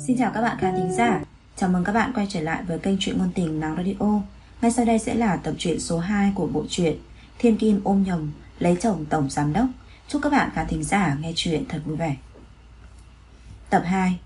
Xin chào các bạn khán thính giả. Chào mừng các bạn quay trở lại với kênh Truyện Ngôn Tình Nắng Radio. Ngay sau đây sẽ là tập truyện số 2 của bộ truyện Thiên Kim ôm nhầm lấy chồng tổng giám đốc. Chúc các bạn khán thính giả nghe truyện thật vui vẻ. Tập 2.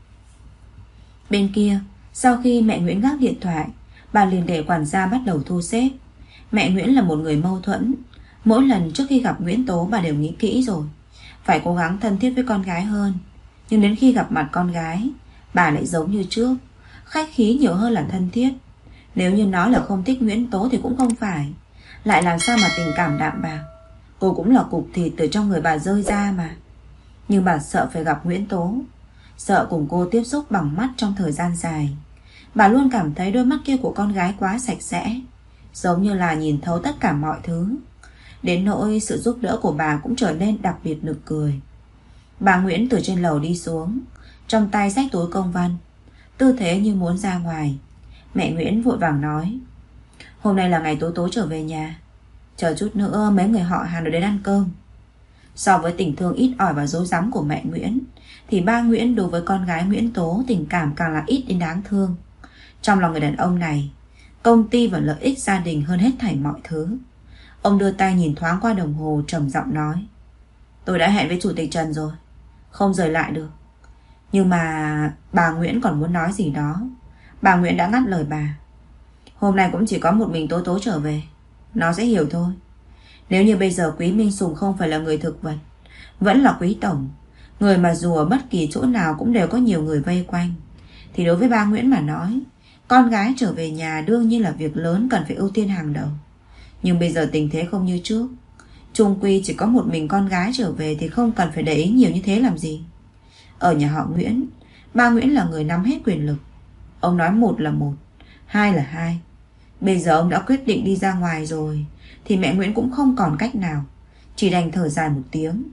Bên kia, sau khi mẹ Nguyễn gác điện thoại, bà liền để quản gia bắt đầu thu xếp. Mẹ Nguyễn là một người mâu thuẫn. Mỗi lần trước khi gặp Nguyễn Tố, bà đều nghĩ kỹ rồi, phải cố gắng thân thiết với con gái hơn. Nhưng đến khi gặp mặt con gái, bà lại giống như trước, khách khí nhiều hơn là thân thiết. Nếu như nói là không thích Nguyễn Tố thì cũng không phải, lại làm sao mà tình cảm đạm bạc. Cô cũng là cục thịt từ trong người bà rơi ra mà. Nhưng bà sợ phải gặp Nguyễn Tố, sợ cùng cô tiếp xúc bằng mắt trong thời gian dài. Bà luôn cảm thấy đôi mắt kia của con gái quá sạch sẽ, giống như là nhìn thấu tất cả mọi thứ. Đến nỗi sự giúp đỡ của bà cũng trở nên đặc biệt nực cười. Bà Nguyễn từ trên lầu đi xuống, trong tay xách túi công văn, tư thế như muốn ra ngoài. Mẹ Nguyễn vội vàng nói: "Hôm nay là ngày Tố Tố trở về nhà, chờ chút nữa mấy người họ hàng đến ăn cơm." So với tình thương ít ỏi và dối rắm của mẹ Nguyễn, thì ba Nguyễn đối với con gái Nguyễn Tố tình cảm càng là ít đến đáng thương. Trong lòng người đàn ông này, công ty và lợi ích gia đình hơn hết thảy mọi thứ. Ông đưa tay nhìn thoáng qua đồng hồ, trầm giọng nói: "Tôi đã hẹn với chủ tịch Trần rồi, không rời lại được." Nhưng mà bà Nguyễn còn muốn nói gì đó, bà Nguyễn đã ngắt lời bà: "Hôm nay cũng chỉ có một mình Tố Tố trở về, nó sẽ hiểu thôi. Nếu như bây giờ Quý Minh Sùng không phải là người thực vật, vẫn là Quý Tổng, người mà dù ở bất kỳ chỗ nào cũng đều có nhiều người vây quanh, thì đối với ba Nguyễn mà nói, con gái trở về nhà đương nhiên là việc lớn cần phải ưu tiên hàng đầu. Nhưng bây giờ tình thế không như trước, chung quy chỉ có một mình con gái trở về thì không cần phải để ý nhiều như thế làm gì. Ở nhà họ Nguyễn, ba Nguyễn là người nắm hết quyền lực. Ông nói một là một, hai là hai. Bây giờ ông đã quyết định đi ra ngoài rồi, thì mẹ Nguyễn cũng không còn cách nào, chỉ đành thở dài một tiếng.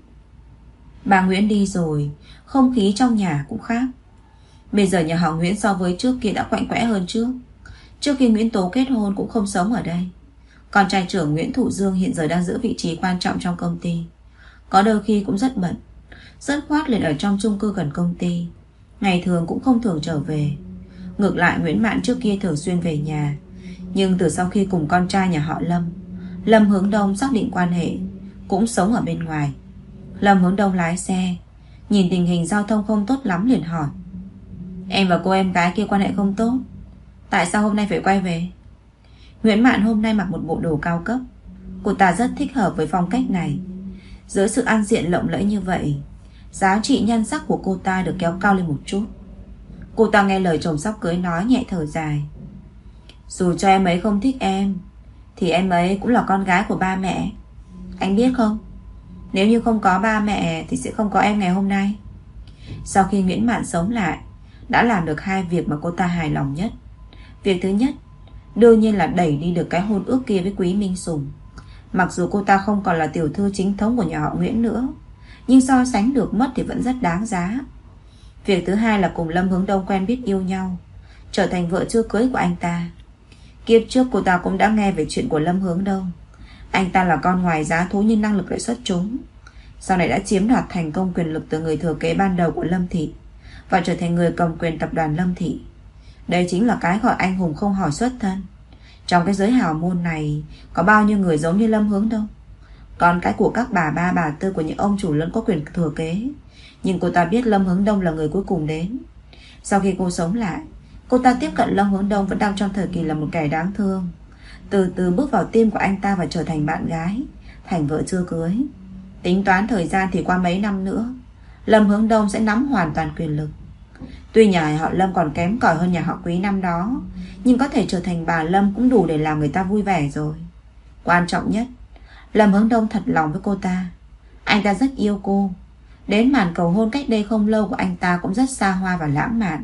Bà Nguyễn đi rồi, không khí trong nhà cũng khác. Bây giờ nhà họ Nguyễn so với trước kia đã quạnh quẽ hơn trước. Trước khi Nguyễn Tố kết hôn cũng không sống ở đây. Con trai trưởng Nguyễn Thụ Dương hiện giờ đang giữ vị trí quan trọng trong công ty, có đôi khi cũng rất bận, rất khoát liền ở trong chung cư gần công ty, ngày thường cũng không thường trở về. Ngược lại Nguyễn Mạn trước kia thường xuyên về nhà, nhưng từ sau khi cùng con trai nhà họ Lâm Hướng Đông xác định quan hệ, cũng sống ở bên ngoài. Lâm Hướng Đông lái xe, nhìn tình hình giao thông không tốt lắm liền hỏi: "Em và cô em gái kia quan hệ không tốt, tại sao hôm nay phải quay về?" Nguyễn Mạn hôm nay mặc một bộ đồ cao cấp, cô ta rất thích hợp với phong cách này. Dưới sự ăn diện lộng lẫy như vậy, giá trị nhan sắc của cô ta được kéo cao lên một chút. Cô ta nghe lời chồng sắp cưới nói, nhẹ thở dài: "Dù cho em ấy không thích em, thì em ấy cũng là con gái của ba mẹ. Anh biết không, nếu như không có ba mẹ thì sẽ không có em ngày hôm nay." Sau khi Nguyễn Mạn sống lại, đã làm được hai việc mà cô ta hài lòng nhất. Việc thứ nhất, đương nhiên là đẩy đi được cái hôn ước kia với Quý Minh Sùng. Mặc dù cô ta không còn là tiểu thư chính thống của nhà họ Nguyễn nữa, nhưng so sánh được mất thì vẫn rất đáng giá. Việc thứ hai là cùng Lâm Hướng Đông quen biết yêu nhau, trở thành vợ chưa cưới của anh ta. Kiếp trước cô ta cũng đã nghe về chuyện của Lâm Hướng Đông. Anh ta là con ngoài giá thú nhưng năng lực lại xuất chúng, sau này đã chiếm đoạt thành công quyền lực từ người thừa kế ban đầu của Lâm Thị, và trở thành người cầm quyền tập đoàn Lâm Thị. Đây chính là cái gọi anh hùng không hỏi xuất thân. Trong cái giới hào môn này, có bao nhiêu người giống như Lâm Hướng Đông, con cái của các bà ba bà tư của những ông chủ lớn có quyền thừa kế. Nhưng cô ta biết Lâm Hướng Đông là người cuối cùng đến. Sau khi cô sống lại, cô ta tiếp cận Lâm Hướng Đông vẫn đang trong thời kỳ là một kẻ đáng thương, từ từ bước vào tim của anh ta và trở thành bạn gái, thành vợ chưa cưới. Tính toán thời gian thì qua mấy năm nữa, Lâm Hướng Đông sẽ nắm hoàn toàn quyền lực. Tuy nhà họ Lâm còn kém cỏi hơn nhà họ Quý năm đó, nhưng có thể trở thành bà Lâm cũng đủ để làm người ta vui vẻ rồi. Quan trọng nhất, Lâm Hướng Đông thật lòng với cô ta. Anh ta rất yêu cô. Đến màn cầu hôn cách đây không lâu của anh ta cũng rất xa hoa và lãng mạn.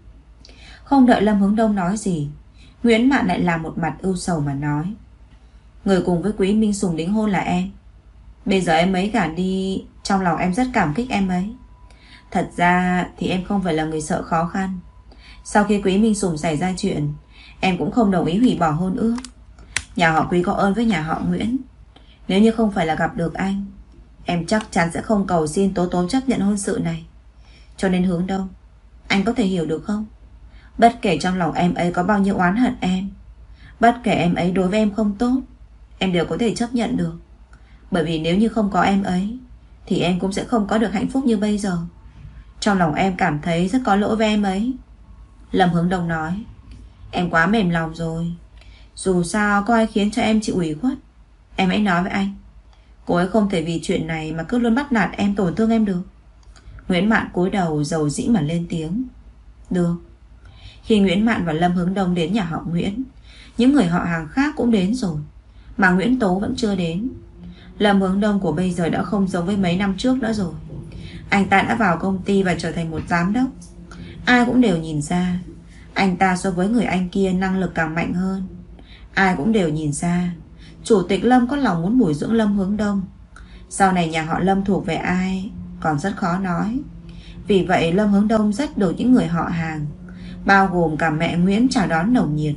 Không đợi Lâm Hướng Đông nói gì, Nguyễn Mạn lại làm một mặt ưu sầu mà nói: "Người cùng với Quý Minh Sùng đính hôn là em. Bây giờ em ấy gả đi, trong lòng em rất cảm kích em ấy. Thật ra thì em không phải là người sợ khó khăn. Sau khi Quý Minh Sùng xảy ra chuyện, em cũng không đồng ý hủy bỏ hôn ước. Nhà họ Quý có ơn với nhà họ Nguyễn. Nếu như không phải là gặp được anh, em chắc chắn sẽ không cầu xin Tố Tố chấp nhận hôn sự này. Cho nên Hướng Đông, Anh có thể hiểu được không? Bất kể trong lòng em ấy có bao nhiêu oán hận em, bất kể em ấy đối với em không tốt, em đều có thể chấp nhận được. Bởi vì nếu như không có em ấy thì em cũng sẽ không có được hạnh phúc như bây giờ. Trong lòng em cảm thấy rất có lỗi với em ấy. Lâm Hướng Đông nói. Em quá mềm lòng rồi. Dù sao có ai khiến cho em chịu ủy khuất, em hãy nói với anh. Cô ấy không thể vì chuyện này mà cứ luôn bắt nạt em, tổn thương em được. Nguyễn Mạn cúi đầu dầu dĩ mà lên tiếng. Được. Khi Nguyễn Mạn và Lâm Hướng Đông đến nhà họ Nguyễn, những người họ hàng khác cũng đến rồi, mà Nguyễn Tố vẫn chưa đến. Lâm Hướng Đông của bây giờ đã không giống với mấy năm trước nữa rồi. Anh ta đã vào công ty và trở thành một giám đốc. Ai cũng đều nhìn ra anh ta so với người anh kia năng lực càng mạnh hơn. Ai cũng đều nhìn ra Chủ tịch Lâm có lòng muốn bồi dưỡng Lâm Hướng Đông. Sau này nhà họ Lâm thuộc về ai còn rất khó nói. Vì vậy Lâm Hướng Đông rất được những người họ hàng, bao gồm cả mẹ Nguyễn, chào đón nồng nhiệt.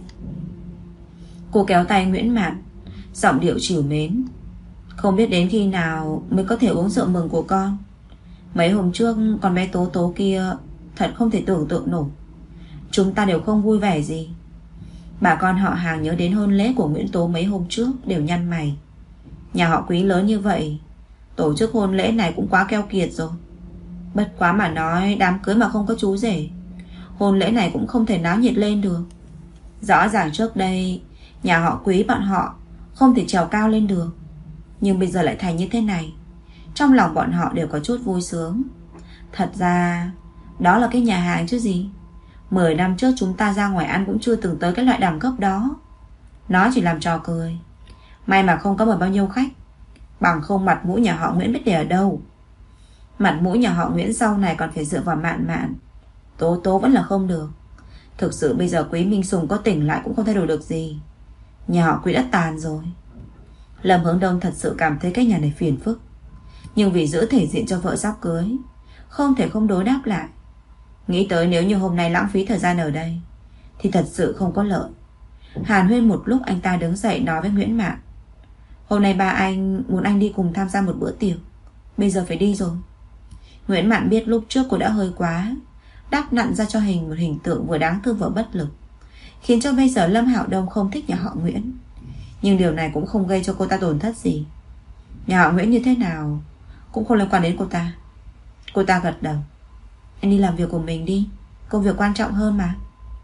Cô kéo tay Nguyễn Mạn, giọng điệu trìu mến. Không biết đến khi nào mới có thể uống rượu mừng của con. Mấy hôm trước con bé Tố Tố kia thật không thể tưởng tượng nổi. Chúng ta đều không vui vẻ gì. Bà con họ hàng nhớ đến hôn lễ của Nguyễn Tố mấy hôm trước đều nhăn mày. Nhà họ Quý lớn như vậy, tổ chức hôn lễ này cũng quá keo kiệt rồi. Bất quá mà nói, đám cưới mà không có chú rể, hôn lễ này cũng không thể náo nhiệt lên được. Rõ ràng trước đây nhà họ Quý bọn họ không thể trèo cao lên được, nhưng bây giờ lại thành như thế này. Trong lòng bọn họ đều có chút vui sướng. Thật ra đó là cái nhà hàng chứ gì. 10 năm trước chúng ta ra ngoài ăn cũng chưa từng tới cái loại đẳng cấp đó. Nó chỉ làm trò cười. May mà không có mời bao nhiêu khách, bằng không mặt mũi nhà họ Nguyễn biết để ở đâu. Mặt mũi nhà họ Nguyễn sau này còn phải dựa vào Mạn Mạn. Tố Tố vẫn là không được. Thực sự bây giờ Quý Minh Sùng có tỉnh lại cũng không thay đổi được gì. Nhà họ Quý đã tàn rồi. Lâm Hướng Đông thật sự cảm thấy cái nhà này phiền phức, nhưng vì giữ thể diện cho vợ sắp cưới, không thể không đối đáp lại. Nghĩ tới nếu như hôm nay lãng phí thời gian ở đây thì thật sự không có lợi. Hàn huyên một lúc, anh ta đứng dậy nói với Nguyễn Mạn. Hôm nay ba anh muốn anh đi cùng tham gia một bữa tiệc, bây giờ phải đi rồi. Nguyễn Mạn biết lúc trước cô đã hơi quá, đắp nặn ra cho một hình tượng vừa đáng thương vừa bất lực, khiến cho bây giờ Lâm Hạo Đông không thích nhà họ Nguyễn. Nhưng điều này cũng không gây cho cô ta tổn thất gì. Nhà họ Nguyễn như thế nào cũng không liên quan đến cô ta. Cô ta gật đầu. Anh đi làm việc của mình đi, công việc quan trọng hơn mà.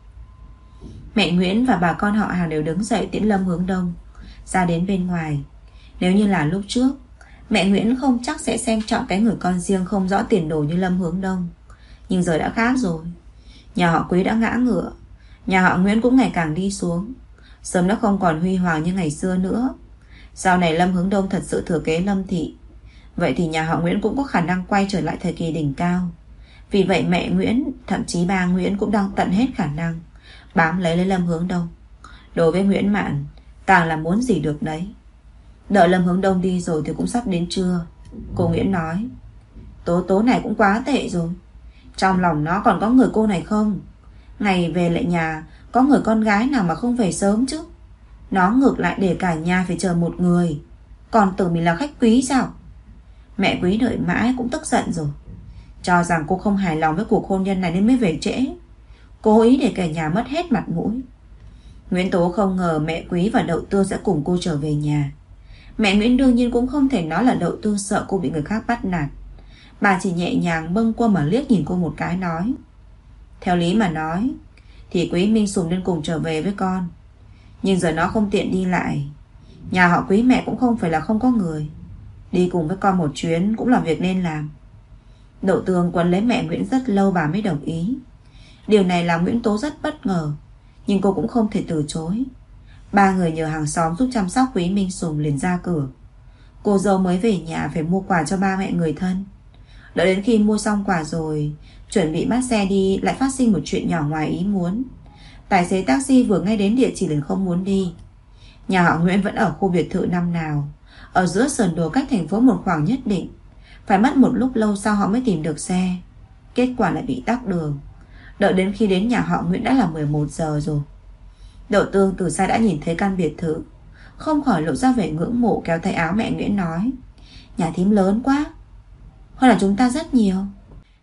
Mẹ Nguyễn và bà con họ hàng đều đứng dậy tiễn Lâm Hướng Đông ra đến bên ngoài. Nếu như là lúc trước, mẹ Nguyễn không chắc sẽ xem trọng cái người con riêng không rõ tiền đồ như Lâm Hướng Đông. Nhưng giờ đã khác rồi. Nhà họ Quý đã ngã ngựa, nhà họ Nguyễn cũng ngày càng đi xuống, sớm đã không còn huy hoàng như ngày xưa nữa. Sau này Lâm Hướng Đông thật sự thừa kế Lâm thị, vậy thì nhà họ Nguyễn cũng có khả năng quay trở lại thời kỳ đỉnh cao. Vì vậy mẹ Nguyễn, thậm chí ba Nguyễn cũng đang tận hết khả năng bám lấy Lâm Hướng Đông. Đối với Nguyễn Mạn, càng là muốn gì được đấy. Đợi Lâm Hướng Đông đi rồi thì cũng sắp đến trưa. Cô Nguyễn nói, Tố Tố này cũng quá tệ rồi. Trong lòng nó còn có người cô này không? Ngày về lại nhà có người con gái nào mà không về sớm chứ? Nó ngược lại để cả nhà phải chờ một người, còn tưởng mình là khách quý sao? Mẹ Quý đợi mãi cũng tức giận rồi, cho rằng cô không hài lòng với cuộc hôn nhân này nên mới về trễ, cố ý để cả nhà mất hết mặt mũi. Nguyễn Tố không ngờ mẹ Quý và Đậu Tương sẽ cùng cô trở về nhà. Mẹ Nguyễn đương nhiên cũng không thể nói là Đậu Tương sợ cô bị người khác bắt nạt. Bà chỉ nhẹ nhàng bâng quơ mà liếc nhìn cô một cái nói, theo lý mà nói thì Quý Minh Sùng nên cùng trở về với con, nhưng giờ nó không tiện đi lại. Nhà họ Quý mẹ cũng không phải là không có người, đi cùng với con một chuyến cũng là việc nên làm. Đậu Tương quấn lấy mẹ Nguyễn rất lâu bà mới đồng ý. Điều này làm Nguyễn Tố rất bất ngờ, nhưng cô cũng không thể từ chối. Ba người nhờ hàng xóm giúp chăm sóc Quý Minh Sùng liền ra cửa. Cô dâu mới về nhà phải mua quà cho ba mẹ người thân. Đợi đến khi mua xong quà rồi, chuẩn bị bắt xe đi, lại phát sinh một chuyện nhỏ ngoài ý muốn. Tài xế taxi vừa nghe đến địa chỉ liền không muốn đi. Nhà họ Nguyễn vẫn ở khu biệt thự năm nào, ở giữa sườn đồi cách thành phố một khoảng nhất định. Phải mất một lúc lâu sau họ mới tìm được xe. Kết quả lại bị tắc đường. Đợi đến khi đến nhà họ Nguyễn đã là 11 giờ rồi. Đậu Tương từ xa đã nhìn thấy căn biệt thự, không khỏi lộ ra vẻ ngưỡng mộ, kéo tay áo mẹ Nguyễn nói, nhà thím lớn quá, hơn là chúng ta rất nhiều.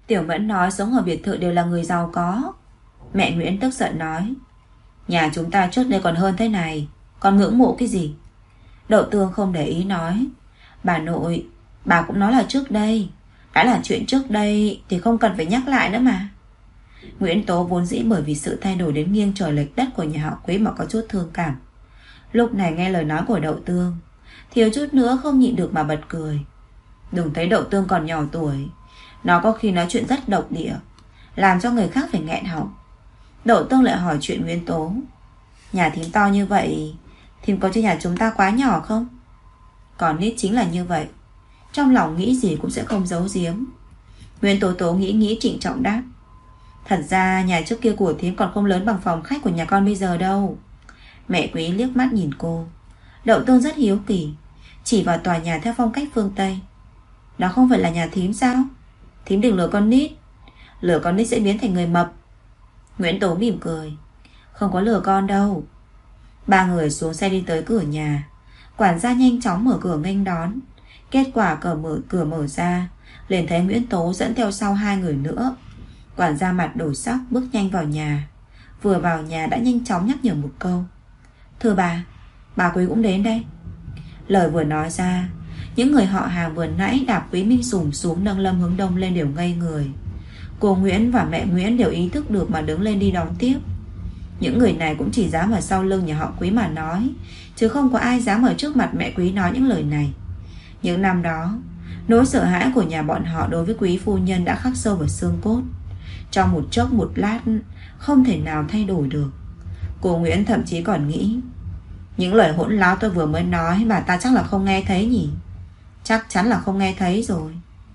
Tiểu Mẫn nói sống ở biệt thự đều là người giàu có. Mẹ Nguyễn tức giận nói, nhà chúng ta trước đây còn hơn thế này, còn ngưỡng mộ cái gì? Đậu Tương không để ý nói, bà nội, bà cũng nói là trước đây. Đã là chuyện trước đây thì không cần phải nhắc lại nữa mà. Nguyễn Tố vốn dĩ bởi vì sự thay đổi đến nghiêng trời lệch đất của nhà họ Quý mà có chút thương cảm. Lúc này nghe lời nói của Đậu Tương, thiếu chút nữa không nhịn được mà bật cười. Đừng thấy Đậu Tương còn nhỏ tuổi, nó có khi nói chuyện rất độc địa, làm cho người khác phải nghẹn họng. Đậu Tương lại hỏi chuyện Nguyễn Tố, nhà thím to như vậy, thím có cho nhà chúng ta quá nhỏ không? Còn nít chính là như vậy, trong lòng nghĩ gì cũng sẽ không giấu giếm. Nguyễn Tố Tố nghĩ trịnh trọng đáp, thật ra nhà trước kia của thím còn không lớn bằng phòng khách của nhà con bây giờ đâu. Mẹ Quý liếc mắt nhìn cô. Đậu Tương rất hiếu kỳ, chỉ vào tòa nhà theo phong cách phương Tây. Đó không phải là nhà thím sao? Thím đừng lừa con nít, lừa con nít sẽ biến thành người mập. Nguyễn Tố mỉm cười, không có lừa con đâu. Ba người xuống xe đi tới cửa nhà. Quản gia nhanh chóng mở cửa nghênh đón. Kết quả cửa mở ra, liền thấy Nguyễn Tố dẫn theo sau hai người nữa. Quản gia mặt đổi sắc bước nhanh vào nhà. Vừa vào nhà đã nhanh chóng nhắc nhở một câu, thưa bà Quý cũng đến đây. Lời vừa nói ra, những người họ hàng vừa nãy đạp Quý Minh Sùng xuống nâng Lâm Hướng Đông lên đều ngây người. Cô Nguyễn và mẹ Nguyễn đều ý thức được mà đứng lên đi đón tiếp. Những người này cũng chỉ dám ở sau lưng nhà họ Quý mà nói, chứ không có ai dám ở trước mặt mẹ Quý nói những lời này. Những năm đó, nỗi sợ hãi của nhà bọn họ đối với Quý phu nhân đã khắc sâu vào xương cốt. Trong một chốc một lát không thể nào thay đổi được. Cô Nguyễn thậm chí còn nghĩ, những lời hỗn láo tôi vừa mới nói bà ta chắc là không nghe thấy nhỉ. Chắc chắn là không nghe thấy rồi.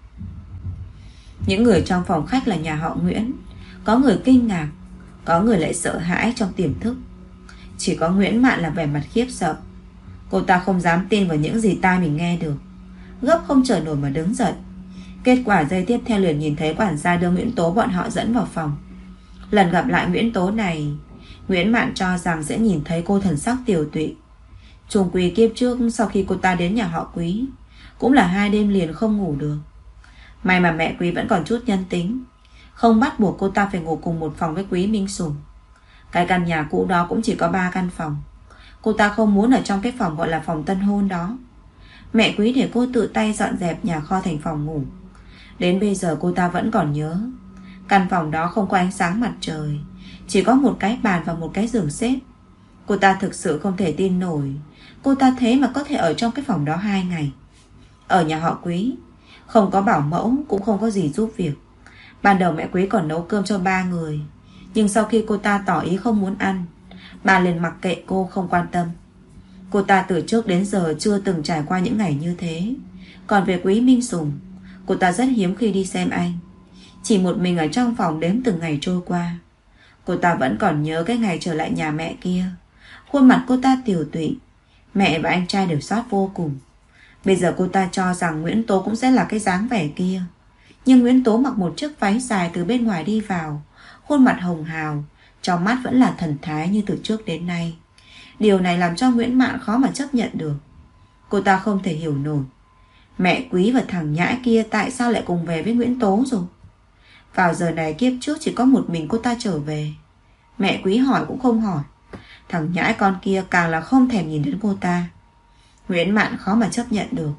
Những người trong phòng khách là nhà họ Nguyễn. Có người kinh ngạc, có người lại sợ hãi trong tiềm thức. Chỉ có Nguyễn Mạn là vẻ mặt khiếp sợ. Cô ta không dám tin vào những gì tai mình nghe được, gấp không chờ nổi mà đứng dậy. Kết quả giây tiếp theo liền nhìn thấy quản gia đưa Nguyễn Tố bọn họ dẫn vào phòng. Lần gặp lại Nguyễn Tố này, Nguyễn Mạn cho rằng sẽ nhìn thấy cô thần sắc tiều tụy. Chung quy kiếp trước sau khi cô ta đến nhà họ Quý, cũng là 2 đêm liền không ngủ được. May mà mẹ Quý vẫn còn chút nhân tính, không bắt buộc cô ta phải ngủ cùng một phòng với Quý Minh Sùng. Cái căn nhà cũ đó cũng chỉ có 3 căn phòng. Cô ta không muốn ở trong cái phòng gọi là phòng tân hôn đó. Mẹ Quý để cô tự tay dọn dẹp nhà kho thành phòng ngủ. Đến bây giờ cô ta vẫn còn nhớ. Căn phòng đó không có ánh sáng mặt trời, chỉ có một cái bàn và một cái giường xếp. Cô ta thực sự không thể tin nổi, cô ta thế mà có thể ở trong cái phòng đó 2 ngày. Ở nhà họ Quý, không có bảo mẫu, cũng không có gì giúp việc. Ban đầu mẹ Quý còn nấu cơm cho 3 người, nhưng sau khi cô ta tỏ ý không muốn ăn, bà liền mặc kệ cô, không quan tâm. Cô ta từ trước đến giờ chưa từng trải qua những ngày như thế. Còn về Quý Minh Sùng, cô ta rất hiếm khi đi xem anh. Chỉ một mình ở trong phòng đếm từng ngày trôi qua. Cô ta vẫn còn nhớ cái ngày trở lại nhà mẹ kia. Khuôn mặt cô ta tiều tụy. Mẹ và anh trai đều xót vô cùng. Bây giờ cô ta cho rằng Nguyễn Tố cũng sẽ là cái dáng vẻ kia. Nhưng Nguyễn Tố mặc một chiếc váy dài từ bên ngoài đi vào, khuôn mặt hồng hào, trong mắt vẫn là thần thái như từ trước đến nay. Điều này làm cho Nguyễn Mạn khó mà chấp nhận được. Cô ta không thể hiểu nổi, mẹ Quý và thằng nhãi kia tại sao lại cùng về với Nguyễn Tố rồi. Vào giờ này kiếp trước chỉ có một mình cô ta trở về. Mẹ Quý hỏi cũng không hỏi. Thằng nhãi con kia càng là không thèm nhìn đến cô ta. Nguyễn Mạn khó mà chấp nhận được.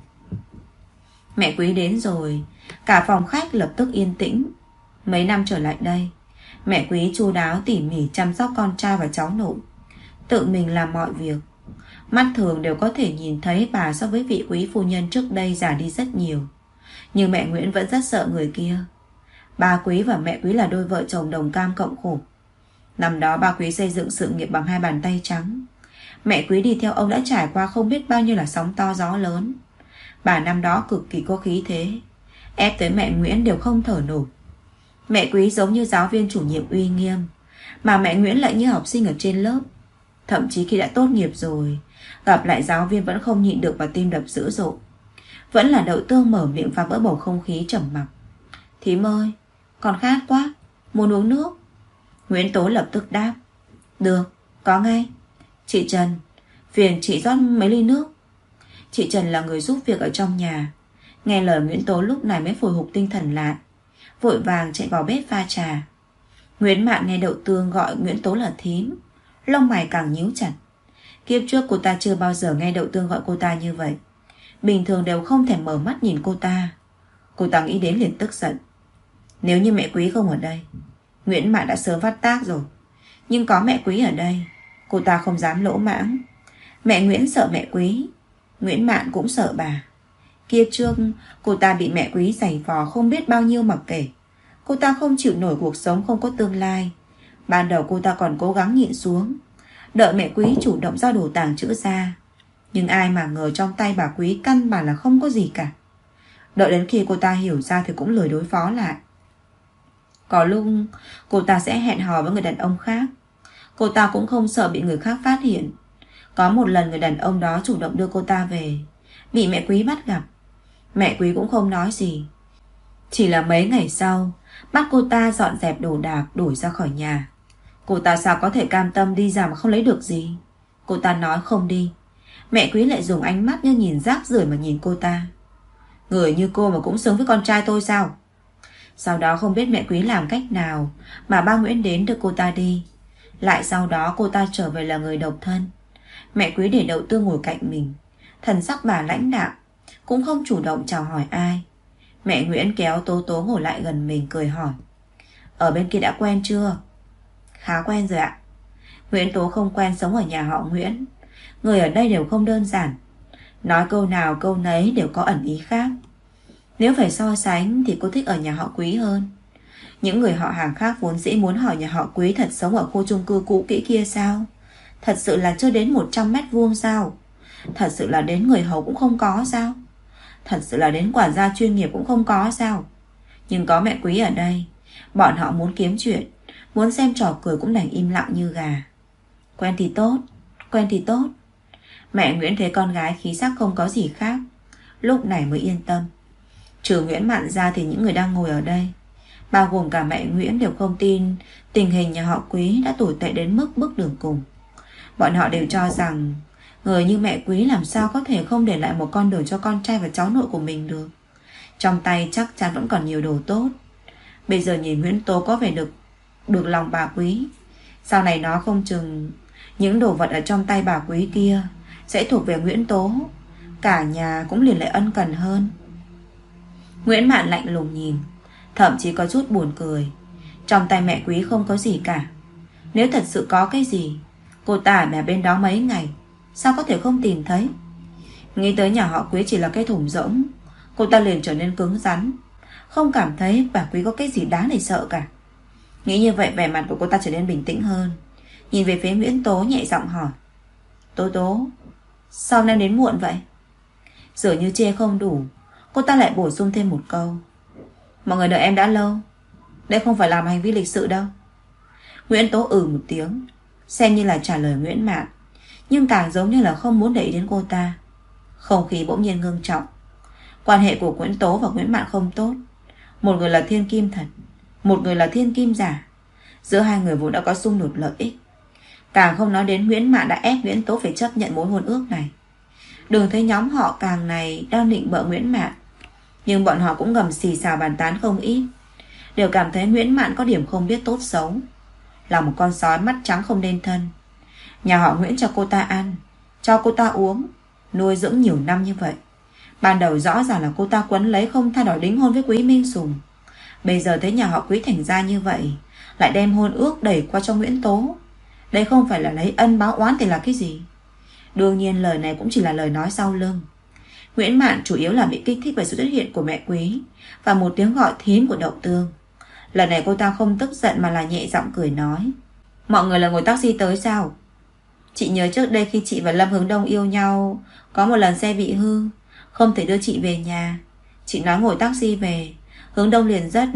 Mẹ Quý đến rồi, cả phòng khách lập tức yên tĩnh. Mấy năm trở lại đây, mẹ Quý chu đáo tỉ mỉ chăm sóc con trai và cháu nội, tự mình làm mọi việc. Mắt thường đều có thể nhìn thấy bà so với vị Quý phu nhân trước đây già đi rất nhiều. Nhưng mẹ Nguyễn vẫn rất sợ người kia. Ba Quý và mẹ Quý là đôi vợ chồng đồng cam cộng khổ. Năm đó ba Quý xây dựng sự nghiệp bằng 2 bàn tay trắng. Mẹ Quý đi theo ông đã trải qua không biết bao nhiêu là sóng to gió lớn. Bà năm đó cực kỳ có khí thế, ép tới mẹ Nguyễn đều không thở nổi. Mẹ Quý giống như giáo viên chủ nhiệm uy nghiêm, mà mẹ Nguyễn lại như học sinh ở trên lớp. Thậm chí khi đã tốt nghiệp rồi, gặp lại giáo viên vẫn không nhịn được và tim đập dữ dội. Vẫn là Đậu Tương mở miệng phá vỡ bầu không khí trầm mặc. Thím ơi, con khát quá, muốn uống nước. Nguyễn Tố lập tức đáp, được, có ngay. Chị Trần, phiền chị rót mấy ly nước. Chị Trần là người giúp việc ở trong nhà. Nghe lời Nguyễn Tố lúc này mới hồi phục tinh thần lại. vội vàng chạy vào bếp pha trà. Nguyễn Mạn nghe Đậu Tương gọi Nguyễn Tố là thím, lông mày càng nhíu chặt. Kiếp trước cô ta chưa bao giờ nghe Đậu Tương gọi cô ta như vậy. Bình thường đều không thèm mở mắt nhìn cô ta. Cô ta nghĩ đến liền tức giận. Nếu như mẹ Quý không ở đây, Nguyễn Mạn đã sớm phát tác rồi. Nhưng có mẹ Quý ở đây, cô ta không dám lỗ mãng. Mẹ Nguyễn sợ mẹ Quý, Nguyễn Mạn cũng sợ bà. Kiếp trước cô ta bị mẹ Quý giày vò không biết bao nhiêu mặc kệ. Cô ta không chịu nổi cuộc sống không có tương lai. Ban đầu cô ta còn cố gắng nhịn xuống, đợi mẹ Quý chủ động giao đồ tàng trữ ra. Nhưng ai mà ngờ trong tay bà Quý căn bản là không có gì cả. Đợi đến khi cô ta hiểu ra thì cũng lười đối phó lại. Có lúc cô ta sẽ hẹn hò với người đàn ông khác. Cô ta cũng không sợ bị người khác phát hiện. Có một lần người đàn ông đó chủ động đưa cô ta về, bị mẹ Quý bắt gặp. Mẹ Quý cũng không nói gì, chỉ là mấy ngày sau bắt cô ta dọn dẹp đồ đạc đuổi ra khỏi nhà. Cô ta sao có thể cam tâm đi ra mà không lấy được gì. Cô ta nói không đi, mẹ Quý lại dùng ánh mắt như nhìn rác rưởi mà nhìn cô ta. Người như cô mà cũng xứng với con trai tôi sao? Sau đó không biết mẹ Quý làm cách nào mà ba Nguyễn đến đưa cô ta đi. Lại sau đó cô ta trở về là người độc thân. Mẹ Quý để Đậu Tương ngồi cạnh mình, thần sắc bà lãnh đạm, cũng không chủ động chào hỏi ai. Mẹ Nguyễn kéo Tố Tố ngồi lại gần mình cười hỏi, ở bên kia đã quen chưa? Khá quen rồi ạ. Nguyễn Tố không quen sống ở nhà họ Nguyễn. Người ở đây đều không đơn giản, nói câu nào câu nấy đều có ẩn ý khác. Nếu phải so sánh thì cô thích ở nhà họ Quý hơn. Những người họ hàng khác vốn dĩ muốn hỏi nhà họ Quý thật sống ở khu chung cư cũ kỹ kia sao? Thật sự là chưa đến 100 mét vuông sao? Thật sự là đến người hầu cũng không có sao? Thật sự là đến quản gia chuyên nghiệp cũng không có sao? Nhưng có mẹ Quý ở đây, bọn họ muốn kiếm chuyện, muốn xem trò cười cũng đành im lặng như gà. Quen thì tốt, quen thì tốt. Mẹ Nguyễn thấy con gái khí sắc không có gì khác, lúc này mới yên tâm. Trừ Nguyễn Mạn ra thì những người đang ngồi ở đây, bao gồm cả mẹ Nguyễn, đều không tin tình hình nhà họ Quý đã tồi tệ đến mức bước đường cùng. Bọn họ đều cho rằng người như mẹ Quý làm sao có thể không để lại một con đường cho con trai và cháu nội của mình được. Trong tay chắc chắn vẫn còn nhiều đồ tốt. Bây giờ nhìn Nguyễn Tố có vẻ được lòng bà Quý, sau này nó không chừng những đồ vật ở trong tay bà Quý kia sẽ thuộc về Nguyễn Tố. Cả nhà cũng liền lại ân cần hơn. Nguyễn Mạn lạnh lùng nhìn, thậm chí có chút buồn cười. Trong tay mẹ Quý không có gì cả. Nếu thật sự có cái gì, cô ta ở bên đó mấy ngày, sao có thể không tìm thấy? Nghĩ tới nhà họ Quý chỉ là cái thùng rỗng, cô ta liền trở nên cứng rắn, không cảm thấy bà Quý có cái gì đáng để sợ cả. Nghĩ như vậy, vẻ mặt của cô ta trở nên bình tĩnh hơn, nhìn về phía Nguyễn Tố nhẹ giọng hỏi, Tố Tố, sao hôm nay đến muộn vậy? Dường như chê không đủ, cô ta lại bổ sung thêm một câu, mọi người đợi em đã lâu, đây không phải làm hành vi lịch sự đâu. Nguyễn Tố một tiếng, xem như là trả lời Nguyễn Mạn, nhưng càng giống như là không muốn để ý đến cô ta. Không khí bỗng nhiên ngưng trọng. Quan hệ của Nguyễn Tố và Nguyễn Mạn không tốt. Một người là thiên kim thật, một người là thiên kim giả. Giữa hai người vốn đã có xung đột lợi ích. Càng không nói đến Nguyễn Mạn đã ép Nguyễn Tố phải chấp nhận mối hôn ước này. Đừng thấy nhóm họ càng này đang định bợ Nguyễn Mạn, nhưng bọn họ cũng ngầm xì xào bàn tán không ít, đều cảm thấy Nguyễn Mạn có điểm không biết tốt xấu, là một con sói mắt trắng không nên thân. Nhà họ Nguyễn cho cô ta ăn, cho cô ta uống, nuôi dưỡng nhiều năm như vậy. Ban đầu rõ ràng là cô ta quấn lấy không tha đòi đính hôn với Quý Minh Sùng. Bây giờ thấy nhà họ Quý thành ra như vậy, lại đem hôn ước đẩy qua cho Nguyễn Tố. Đây không phải là lấy ân báo oán thì là cái gì? Đương nhiên lời này cũng chỉ là lời nói sau lưng. Nguyễn Mạn chủ yếu là bị kích thích bởi sự xuất hiện của mẹ Quý và một tiếng gọi thím của Đậu Tương. Lần này cô ta không tức giận mà là nhẹ giọng cười nói, mọi người là ngồi taxi tới sao? Chị nhớ trước đây khi chị và Lâm Hướng Đông yêu nhau, có một lần xe bị hư, không thể đưa chị về nhà. Chị nói ngồi taxi về, Hướng Đông liền rất...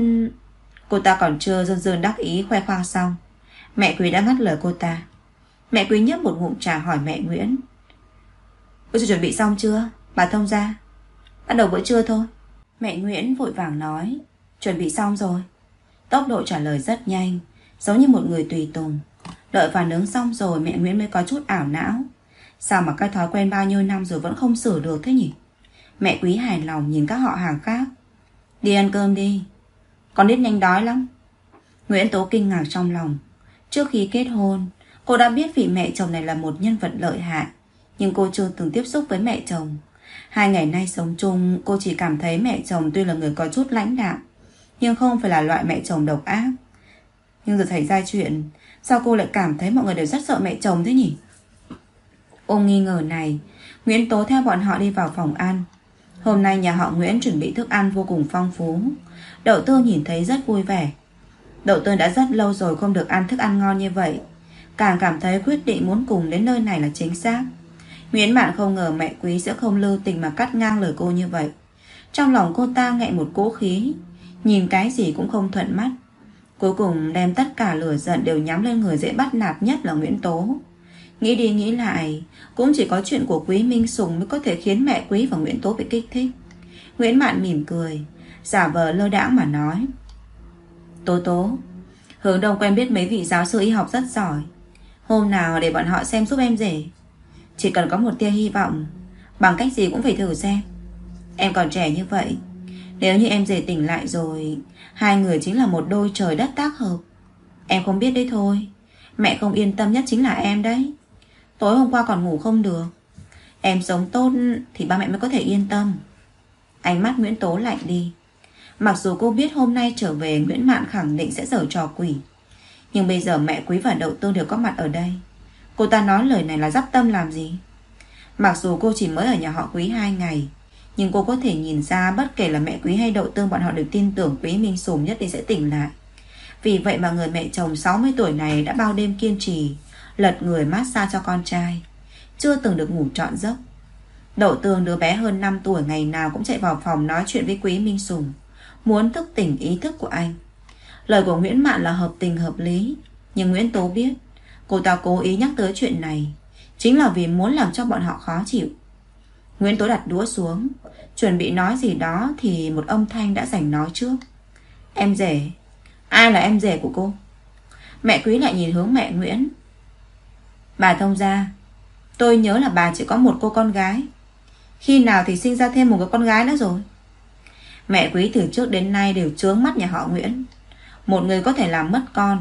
Cô ta còn chưa dương dương đắc ý khoe khoang xong, mẹ Quý đã ngắt lời cô ta. Mẹ Quý nhấp một ngụm trà hỏi mẹ Nguyễn, bữa trưa chuẩn bị xong chưa, bà thông gia? Bắt đầu bữa trưa thôi. Mẹ Nguyễn vội vàng nói, chuẩn bị xong rồi. Tốc độ trả lời rất nhanh, giống như một người tùy tùng. Đợi phản ứng xong rồi mẹ Nguyễn mới có chút ảo não. Sao mà cái thói quen bao nhiêu năm rồi vẫn không sửa được thế nhỉ? Mẹ Quý hài lòng nhìn các họ hàng khác. Đi ăn cơm đi. Con nít nhanh đói lắm. Nguyễn Tố kinh ngạc trong lòng. Trước khi kết hôn, cô đã biết vị mẹ chồng này là một nhân vật lợi hại, nhưng cô chưa từng tiếp xúc với mẹ chồng. 2 ngày nay sống chung, cô chỉ cảm thấy mẹ chồng tuy là người có chút lãnh đạm, nhưng không phải là loại mẹ chồng độc ác. Nhưng giờ xảy ra chuyện, sao cô lại cảm thấy mọi người đều rất sợ mẹ chồng thế nhỉ? Ôm nghi ngờ này, Nguyễn Tố theo bọn họ đi vào phòng ăn. Hôm nay nhà họ Nguyễn chuẩn bị thức ăn vô cùng phong phú. Đậu Tương nhìn thấy rất vui vẻ. Đậu Tương đã rất lâu rồi không được ăn thức ăn ngon như vậy, càng cảm thấy quyết định muốn cùng đến nơi này là chính xác. Nguyễn Mạn không ngờ mẹ Quý sẽ không lưu tình mà cắt ngang lời cô như vậy. Trong lòng cô ta nghẹn một cỗ khí, nhìn cái gì cũng không thuận mắt. Cuối cùng đem tất cả lửa giận đều nhắm lên người dễ bắt nạt nhất là Nguyễn Tố. Nghĩ đi nghĩ lại, cũng chỉ có chuyện của Quý Minh Sùng mới có thể khiến mẹ Quý và Nguyễn Tố bị kích thích. Nguyễn Mạn mỉm cười, giả vờ lơ đãng mà nói: Tố Tố, Hướng Đông quen biết mấy vị giáo sư y học rất giỏi. Hôm nào để bọn họ xem giúp em rể. Chỉ cần có một tia hy vọng, bằng cách gì cũng phải thử xem. Em còn trẻ như vậy, nếu như em rể tỉnh lại rồi, 2 người chính là một đôi trời đất tác hợp. Em không biết đấy thôi, mẹ không yên tâm nhất chính là em đấy. Tối hôm qua còn ngủ không được. Em sống tốt thì ba mẹ mới có thể yên tâm. Ánh mắt Nguyễn Tố lạnh đi. Mặc dù cô biết hôm nay trở về Nguyễn Mạn khẳng định sẽ giở trò quỷ, nhưng bây giờ mẹ Quý và Đậu Tương đều có mặt ở đây. Cô ta nói lời này là dắp tâm làm gì? Mặc dù cô chỉ mới ở nhà họ Quý 2 ngày, nhưng cô có thể nhìn ra bất kể là mẹ Quý hay Đậu Tương, bọn họ đều tin tưởng Quý Minh Sùng nhất định sẽ tỉnh lại. Vì vậy mà người mẹ chồng 60 tuổi này đã bao đêm kiên trì lật người massage cho con trai, chưa từng được ngủ trọn giấc. Đậu Tương, đứa bé hơn 5 tuổi, ngày nào cũng chạy vào phòng nói chuyện với Quý Minh Sùng, muốn thức tỉnh ý thức của anh. Lời của Nguyễn Mạn là hợp tình hợp lý, nhưng Nguyễn Tố biết cô ta cố ý nhắc tới chuyện này chính là vì muốn làm cho bọn họ khó chịu. Nguyễn Tố đặt đũa xuống, chuẩn bị nói gì đó thì một âm thanh đã giành nói trước: Em rể? Ai là em rể của cô? Mẹ Quý lại nhìn hướng mẹ Nguyễn. Bà thông gia, tôi nhớ là bà chỉ có một cô con gái. Khi nào thì sinh ra thêm một cái con gái nữa rồi? Mẹ Quý từ trước đến nay đều chướng mắt nhà họ Nguyễn. Một người có thể làm mất con,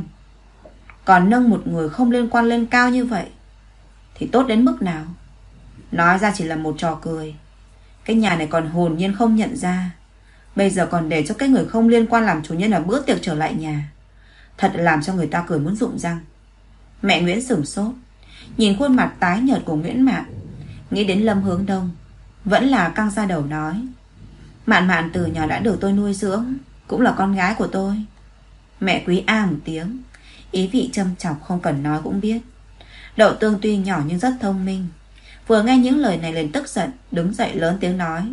còn nâng một người không liên quan lên cao như vậy thì tốt đến mức nào? Nói ra chỉ là một trò cười. Cái nhà này còn hồn nhiên không nhận ra, bây giờ còn để cho cái người không liên quan làm chủ nhân ở bữa tiệc trở lại nhà. Thật làm cho người ta cười muốn rụng răng. Mẹ Nguyễn sửng sốt, nhìn khuôn mặt tái nhợt của Nguyễn Mạn, nghĩ đến Lâm Hướng Đông, vẫn là căng ra đầu nói: Mạn Mạn từ nhỏ đã được tôi nuôi dưỡng, cũng là con gái của tôi. Mẹ Quý a một tiếng, ý vị châm chọc không cần nói cũng biết. Đậu Tương tuy nhỏ nhưng rất thông minh, vừa nghe những lời này liền tức giận, đứng dậy lớn tiếng nói: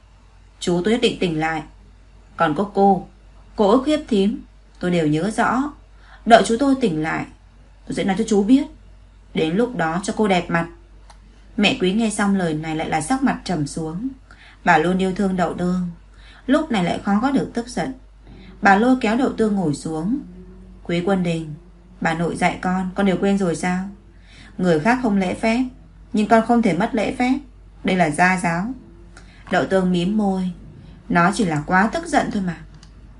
Chú tôi nhất định tỉnh lại. Còn có cô ức hiếp thím, tôi đều nhớ rõ. Đợi chú tôi tỉnh lại, tôi sẽ nói cho chú biết. Đến lúc đó cho cô đẹp mặt. Mẹ Quý nghe xong lời này lại là sắc mặt trầm xuống. Bà luôn yêu thương Đậu Tương, lúc này lại khó có được tức giận. Bà lôi kéo Đậu Tương ngồi xuống. Quý Quân Đình, bà nội dạy con đều quên rồi sao? Người khác không lễ phép, nhưng con không thể mất lễ phép. Đây là gia giáo. Đậu Tương mím môi, nó chỉ là quá tức giận thôi mà.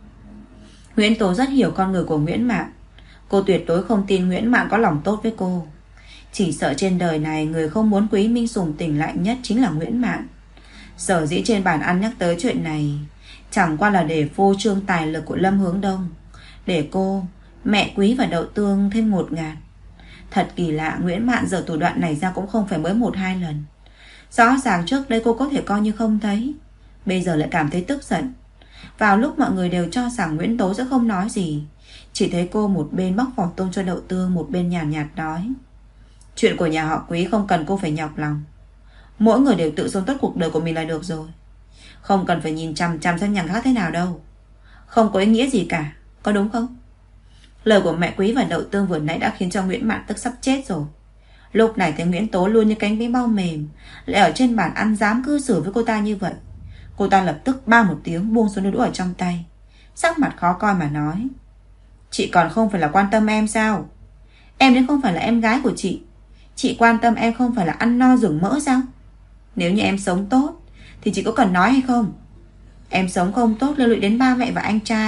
Nguyễn Tố rất hiểu con người của Nguyễn Mạn. Cô tuyệt đối không tin Nguyễn Mạn có lòng tốt với cô. Chỉ sợ trên đời này người không muốn Quý Minh Sùng tỉnh lại nhất chính là Nguyễn Mạn. Sở dĩ trên bàn ăn nhắc tới chuyện này chẳng qua là để phô trương tài lực của Lâm Hướng Đông, để cô, mẹ Quý và Đậu Tương thêm ngột ngạt. Thật kỳ lạ, Nguyễn Mạn giờ thủ đoạn này ra cũng không phải mới 1-2 lần. Rõ ràng trước đây cô có thể coi như không thấy, bây giờ lại cảm thấy tức giận. Vào lúc mọi người đều cho rằng Nguyễn Tố sẽ không nói gì, chỉ thấy cô một bên bóc vỏ tôm cho Đậu Tương, một bên nhàn nhạt nói: Chuyện của nhà họ Quý không cần cô phải nhọc lòng. Mỗi người đều tự sống tốt cuộc đời của mình là được rồi. Không cần phải nhìn chằm chằm xem nhà khác thế nào đâu. Không có ý nghĩa gì cả, có đúng không? Lời của mẹ Quý và Đậu Tương vừa nãy đã khiến cho Nguyễn Mạn tức sắp chết rồi. Lúc này thấy Nguyễn Tố luôn như cánh bánh bao mềm lại ở trên bàn ăn dám cư xử với cô ta như vậy, cô ta lập tức ba một tiếng buông xuống đôi đũa ở trong tay, sắc mặt khó coi mà nói: Chị còn không phải là quan tâm em sao? Em đến không phải là em gái của chị quan tâm em không phải là ăn no rủng mỡ sao? Nếu như em sống tốt thì chị có cần nói hay không? Em sống không tốt liên lụy đến ba mẹ và anh trai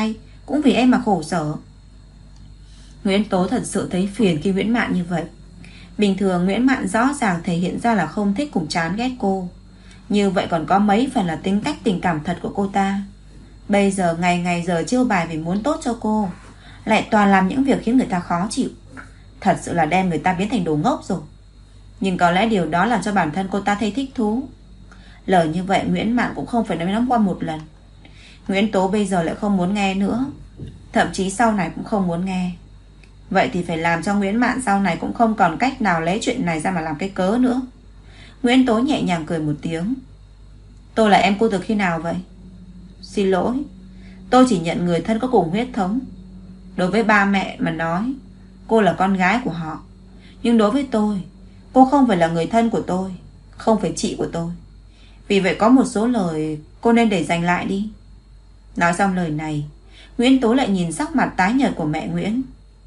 cũng vì em mà khổ sở. Nguyễn Tố thật sự thấy phiền khi Nguyễn Mạn như vậy. Bình thường Nguyễn Mạn rõ ràng thể hiện ra là không thích cùng chán ghét cô. Như vậy còn có mấy phần là tính cách tình cảm thật của cô ta. Bây giờ ngày ngày giờ chiêu bài vì muốn tốt cho cô, lại toàn làm những việc khiến người ta khó chịu. Thật sự là đem người ta biến thành đồ ngốc rồi. Nhưng có lẽ điều đó làm cho bản thân cô ta thấy thích thú. Lời như vậy Nguyễn Mạn cũng không phải nói qua một lần. Nguyễn Tố bây giờ lại không muốn nghe nữa, thậm chí sau này cũng không muốn nghe. Vậy thì phải làm cho Nguyễn Mạn sau này cũng không còn cách nào lấy chuyện này ra mà làm cái cớ nữa. Nguyễn Tố nhẹ nhàng cười một tiếng. Tôi là em cô từ khi nào vậy? Xin lỗi, tôi chỉ nhận người thân có cùng huyết thống. Đối với ba mẹ mà nói, cô là con gái của họ. Nhưng đối với tôi, cô không phải là người thân của tôi, không phải chị của tôi. Vì vậy có một số lời cô nên để dành lại đi. Nói xong lời này, Nguyễn Tố lại nhìn sắc mặt tái nhợt của mẹ Nguyễn.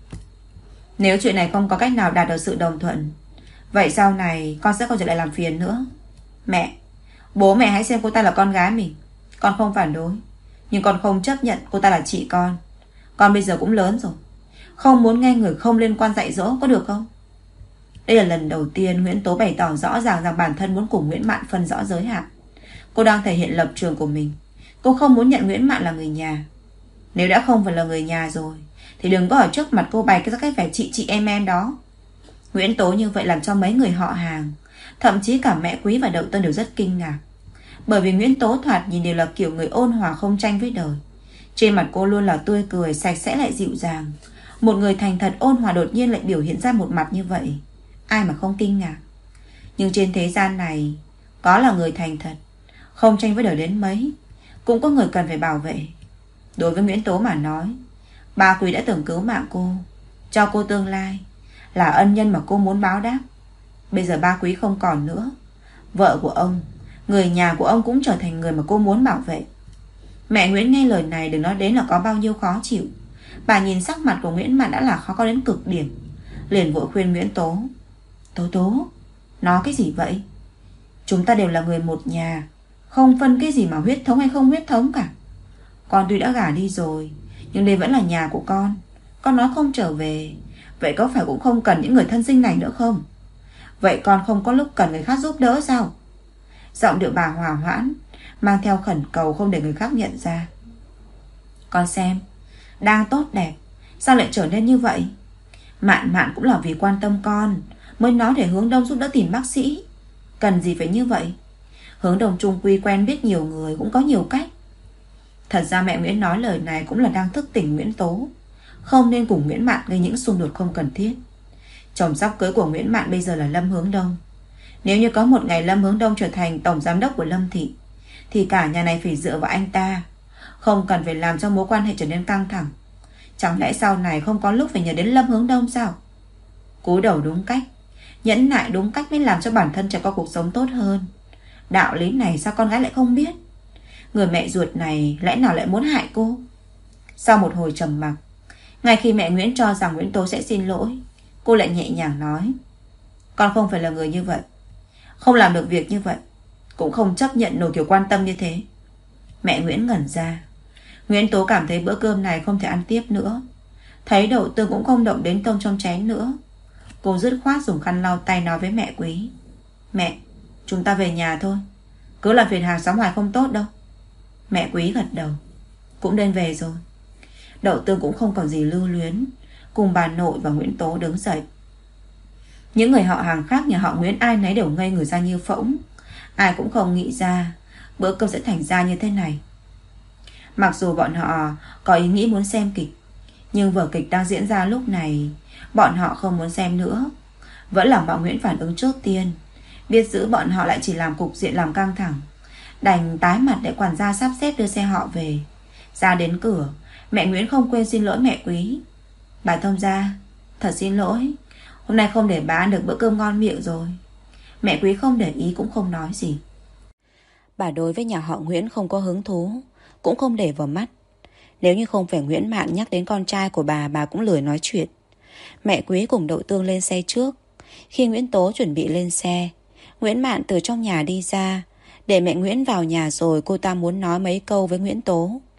Nếu chuyện này không có cách nào đạt được sự đồng thuận, vậy sau này con sẽ không trở lại làm phiền nữa. Mẹ, bố mẹ hãy xem cô ta là con gái mình. Con không phản đối, nhưng con không chấp nhận cô ta là chị con. Con bây giờ cũng lớn rồi, không muốn nghe người không liên quan dạy dỗ, có được không? Đây là lần đầu tiên Nguyễn Tố bày tỏ rõ ràng rằng bản thân muốn cùng Nguyễn Mạn phân rõ giới hạn. Cô đang thể hiện lập trường của mình. Cô không muốn nhận Nguyễn Mạn là người nhà. Nếu đã không phải là người nhà rồi thì đừng có ở trước mặt cô bày cái vẻ chị em đó. Nguyễn Tố như vậy làm cho mấy người họ hàng, thậm chí cả mẹ Quý và Đậu Tân đều rất kinh ngạc. Bởi vì Nguyễn Tố thoạt nhìn đều là kiểu người ôn hòa không tranh với đời. Trên mặt cô luôn là tươi cười, sạch sẽ lại dịu dàng. Một người thành thật ôn hòa đột nhiên lại biểu hiện ra một mặt như vậy, ai mà không kinh ngạc. Nhưng trên thế gian này, có là người thành thật, không tranh với đời đến mấy, cũng có người cần phải bảo vệ. Đối với Nguyễn Tố mà nói, ba Quý đã từng cứu mạng cô, cho cô tương lai, là ân nhân mà cô muốn báo đáp. Bây giờ ba Quý không còn nữa, vợ của ông, người nhà của ông cũng trở thành người mà cô muốn bảo vệ. Mẹ Nguyễn nghe lời này đừng nói đến là có bao nhiêu khó chịu. Bà nhìn sắc mặt của Nguyễn Mạn đã là khó có đến cực điểm, liền vội khuyên Nguyễn Tố. Tố, nói cái gì vậy? Chúng ta đều là người một nhà, không phân cái gì mà huyết thống hay không huyết thống cả. Con tuy đã gả đi rồi, nhưng đây vẫn là nhà của con. Con nói không trở về, vậy có phải cũng không cần những người thân sinh này nữa không? Vậy con không có lúc cần người khác giúp đỡ sao? Giọng điệu bà hòa hoãn, mang theo khẩn cầu không để người khác nhận ra. Con xem, đang tốt đẹp, sao lại trở nên như vậy? Mạn cũng là vì quan tâm con mới nói để Hướng Đông giúp đỡ tìm bác sĩ. Cần gì phải như vậy? Hướng Đông trung quy quen biết nhiều người, cũng có nhiều cách. Thật ra mẹ Nguyễn nói lời này cũng là đang thức tỉnh Nguyễn Tố, không nên cùng Nguyễn Mạn gây những xung đột không cần thiết. Chồng sắp cưới của Nguyễn Mạn bây giờ là Lâm Hướng Đông. Nếu như có một ngày Lâm Hướng Đông trở thành tổng giám đốc của Lâm thị, thì cả nhà này phải dựa vào anh ta, không cần phải làm cho mối quan hệ trở nên căng thẳng. Chẳng lẽ sau này không có lúc phải nhờ đến Lâm Hướng Đông sao? Cúi đầu đúng cách, nhẫn nại đúng cách mới làm cho bản thân trẻ có cuộc sống tốt hơn. Đạo lý này sao con gái lại không biết? Người mẹ ruột này lẽ nào lại muốn hại cô? Sau một hồi trầm mặc, ngay khi mẹ Nguyễn cho rằng Nguyễn Tố sẽ xin lỗi, cô lại nhẹ nhàng nói. Con không phải là người như vậy, không làm được việc như vậy, cũng không chấp nhận nổi kiểu quan tâm như thế. Mẹ Nguyễn ngẩn ra. Nguyễn Tố cảm thấy bữa cơm này không thể ăn tiếp nữa. Thấy Đậu Tương cũng không động đến tôm trong chén nữa, cô dứt khoát dùng khăn lau tay nói với mẹ Quý. Mẹ, chúng ta về nhà thôi, cứ làm phiền hàng xóm ngoài không tốt đâu. Mẹ Quý gật đầu. Cũng nên về rồi. Đậu Tương cũng không còn gì lưu luyến, cùng bà nội và Nguyễn Tố đứng dậy. Những người họ hàng khác nhà họ Nguyễn ai nấy đều ngây người ra như phỗng. Ai cũng không nghĩ ra bữa cơm sẽ thành ra như thế này. Mặc dù bọn họ có ý nghĩ muốn xem kịch, nhưng vở kịch đang diễn ra lúc này bọn họ không muốn xem nữa. Vẫn là bọn Nguyễn phản ứng trước tiên, biết giữ bọn họ lại chỉ làm cục diện làm căng thẳng, đành tái mặt để quản gia sắp xếp đưa xe họ về. Ra đến cửa, mẹ Nguyễn không quên xin lỗi mẹ Quý. Bà thông gia, thật xin lỗi, hôm nay không để bà ăn được bữa cơm ngon miệng rồi. Mẹ Quý không để ý cũng không nói gì. Bà đối với nhà họ Nguyễn không có hứng thú, cũng không để vào mắt. Nếu như không phải Nguyễn Mạn nhắc đến con trai của bà cũng lười nói chuyện. Mẹ Quý cùng Đậu Tương lên xe trước. Khi Nguyễn Tố chuẩn bị lên xe, Nguyễn Mạn từ trong nhà đi ra. Để mẹ Nguyễn vào nhà rồi cô ta muốn nói mấy câu với Nguyễn Tố.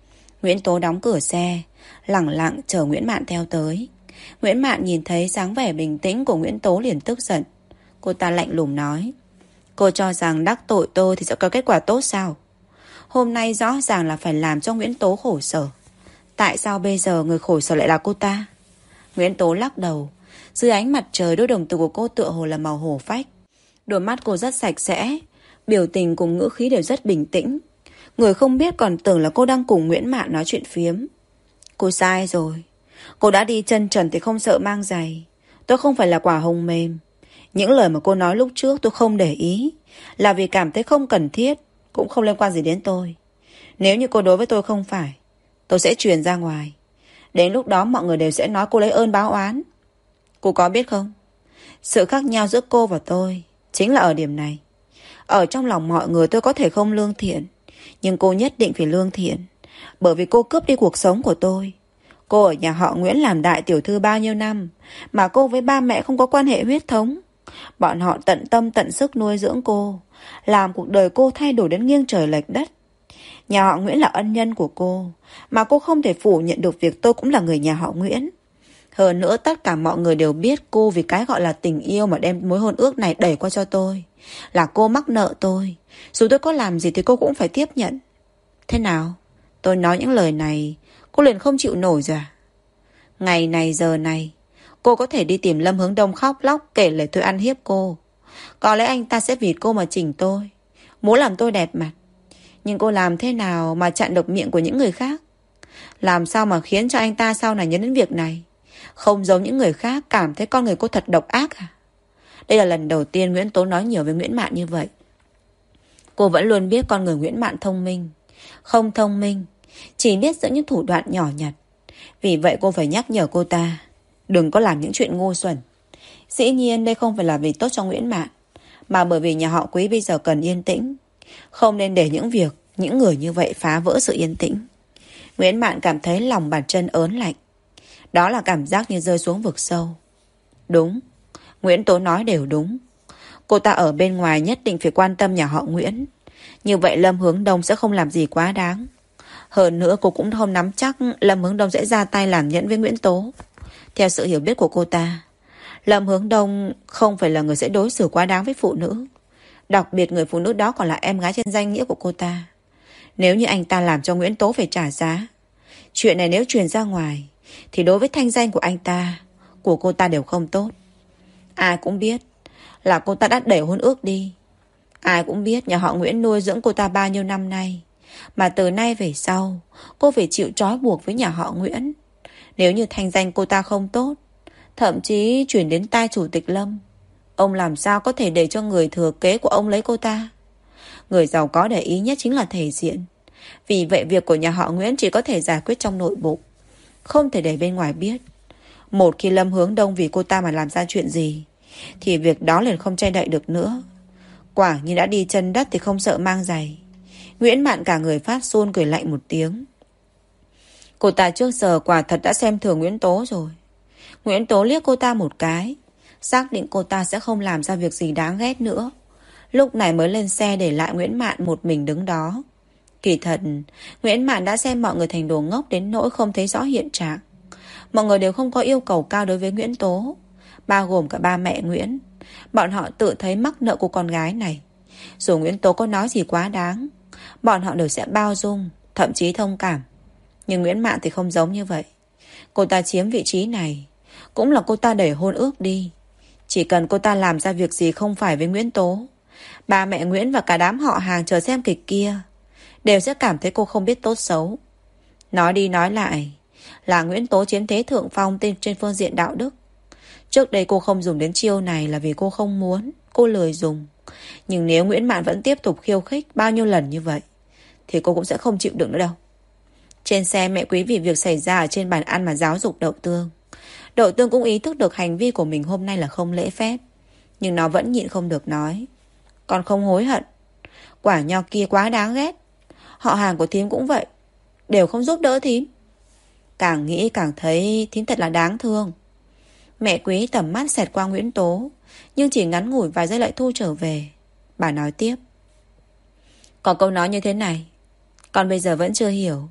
Nguyễn Tố đóng cửa xe, lẳng lặng chờ Nguyễn Mạn theo tới. Nguyễn Mạn nhìn thấy dáng vẻ bình tĩnh của Nguyễn Tố liền tức giận. Cô ta lạnh lùng nói: Cô cho rằng đắc tội tôi thì sẽ có kết quả tốt sao? Hôm nay rõ ràng là phải làm cho Nguyễn Tố khổ sở. Tại sao bây giờ người khổ sở lại là cô ta? Nguyễn Tố lắc đầu. Dưới ánh mặt trời, đôi đồng tử của cô tựa hồ là màu hổ phách. Đôi mắt cô rất sạch sẽ, biểu tình cùng ngữ khí đều rất bình tĩnh. Người không biết còn tưởng là cô đang cùng Nguyễn Mạn nói chuyện phiếm. Cô sai rồi. Cô đã đi chân trần thì không sợ mang giày. Tôi không phải là quả hồng mềm. Những lời mà cô nói lúc trước tôi không để ý, là vì cảm thấy không cần thiết, cũng không liên quan gì đến tôi. Nếu như cô đối với tôi không phải, tôi sẽ truyền ra ngoài. Đến lúc đó mọi người đều sẽ nói cô lấy ơn báo oán. Cô có biết không? Sự khác nhau giữa cô và tôi chính là ở điểm này. Ở trong lòng mọi người tôi có thể không lương thiện, nhưng cô nhất định phải lương thiện. Bởi vì cô cướp đi cuộc sống của tôi. Cô ở nhà họ Nguyễn làm đại tiểu thư bao nhiêu năm, mà cô với ba mẹ không có quan hệ huyết thống. Bọn họ tận tâm tận sức nuôi dưỡng cô, làm cuộc đời cô thay đổi đến nghiêng trời lệch đất. Nhà họ Nguyễn là ân nhân của cô, mà cô không thể phủ nhận được việc tôi cũng là người nhà họ Nguyễn. Hơn nữa tất cả mọi người đều biết cô vì cái gọi là tình yêu mà đem mối hôn ước này đẩy qua cho tôi. Là cô mắc nợ tôi. Dù tôi có làm gì thì cô cũng phải tiếp nhận. Thế nào? Tôi nói những lời này cô liền không chịu nổi rồi à? Ngày này giờ này cô có thể đi tìm Lâm Hướng Đông khóc lóc kể lời tôi ăn hiếp cô. Có lẽ anh ta sẽ vì cô mà chỉnh tôi, muốn làm tôi đẹp mặt. Nhưng cô làm thế nào mà chặn được miệng của những người khác? Làm sao mà khiến cho anh ta sau này nhớ đến việc này? Không giống những người khác cảm thấy con người cô thật độc ác à? Đây là lần đầu tiên Nguyễn Tố nói nhiều với Nguyễn Mạn như vậy. Cô vẫn luôn biết con người Nguyễn Mạn thông minh. Không thông minh, chỉ biết dẫn những thủ đoạn nhỏ nhặt. Vì vậy cô phải nhắc nhở cô ta đừng có làm những chuyện ngu xuẩn. Dĩ nhiên đây không phải là vì tốt cho Nguyễn Mạn, mà bởi vì nhà họ Quý bây giờ cần yên tĩnh. Không nên để những việc, những người như vậy phá vỡ sự yên tĩnh. Nguyễn Mạn cảm thấy lòng bàn chân ớn lạnh. Đó là cảm giác như rơi xuống vực sâu. Đúng, Nguyễn Tố nói đều đúng. Cô ta ở bên ngoài nhất định phải quan tâm nhà họ Nguyễn. Như vậy Lâm Hướng Đông sẽ không làm gì quá đáng. Hơn nữa cô cũng không nắm chắc Lâm Hướng Đông sẽ ra tay làm nhẫn với Nguyễn Tố. Theo sự hiểu biết của cô ta, Lâm Hướng Đông không phải là người sẽ đối xử quá đáng với phụ nữ. Đặc biệt người phụ nữ đó còn là em gái trên danh nghĩa của cô ta. Nếu như anh ta làm cho Nguyễn Tố phải trả giá, chuyện này nếu truyền ra ngoài thì đối với thanh danh của anh ta, của cô ta đều không tốt. Ai cũng biết là cô ta đã đẩy hôn ước đi. Ai cũng biết nhà họ Nguyễn nuôi dưỡng cô ta bao nhiêu năm nay, mà từ nay về sau cô phải chịu trói buộc với nhà họ Nguyễn. Nếu như thanh danh cô ta không tốt, thậm chí chuyển đến tai chủ tịch Lâm, ông làm sao có thể để cho người thừa kế của ông lấy cô ta? Người giàu có để ý nhất chính là thể diện. Vì vậy việc của nhà họ Nguyễn chỉ có thể giải quyết trong nội bộ, không thể để bên ngoài biết. Một khi Lâm Hướng Đông vì cô ta mà làm ra chuyện gì thì việc đó liền không che đậy được nữa. Quả như đã đi chân đất thì không sợ mang giày. Nguyễn Mạn cả người phát run, cười lạnh một tiếng. Cô ta trước giờ quả thật đã xem thường Nguyễn Tố rồi. Nguyễn Tố liếc cô ta một cái, xác định cô ta sẽ không làm ra việc gì đáng ghét nữa. Lúc này mới lên xe để lại Nguyễn Mạn một mình đứng đó. Kỳ thật, Nguyễn Mạn đã xem mọi người thành đồ ngốc đến nỗi không thấy rõ hiện trạng. Mọi người đều không có yêu cầu cao đối với Nguyễn Tố, bao gồm cả ba mẹ Nguyễn. Bọn họ tự thấy mắc nợ của con gái này. Dù Nguyễn Tố có nói gì quá đáng, bọn họ đều sẽ bao dung, thậm chí thông cảm. Nhưng Nguyễn Mạn thì không giống như vậy. Cô ta chiếm vị trí này cũng là cô ta đẩy hôn ước đi. Chỉ cần cô ta làm ra việc gì không phải với Nguyễn Tố, ba mẹ Nguyễn và cả đám họ hàng chờ xem kịch kia đều sẽ cảm thấy cô không biết tốt xấu. Nói đi nói lại là Nguyễn Tố chiếm thế thượng phong trên phương diện đạo đức. Trước đây cô không dùng đến chiêu này là vì cô không muốn, cô lười dùng. Nhưng nếu Nguyễn Mạn vẫn tiếp tục khiêu khích bao nhiêu lần như vậy thì cô cũng sẽ không chịu đựng nữa đâu. Trên xe mẹ Quý vì việc xảy ra ở trên bàn ăn mà giáo dục Đậu Tương. Đậu Tương cũng ý thức được hành vi của mình hôm nay là không lễ phép, nhưng nó vẫn nhịn không được nói. Con không hối hận. Quả nho kia quá đáng ghét. Họ hàng của thím cũng vậy, đều không giúp đỡ thím. Càng nghĩ càng thấy thím thật là đáng thương. Mẹ Quý tầm mắt xẹt qua Nguyễn Tố, nhưng chỉ ngắn ngủi vài giây lại thu trở về. Bà nói tiếp. Có câu nói như thế này: con bây giờ vẫn chưa hiểu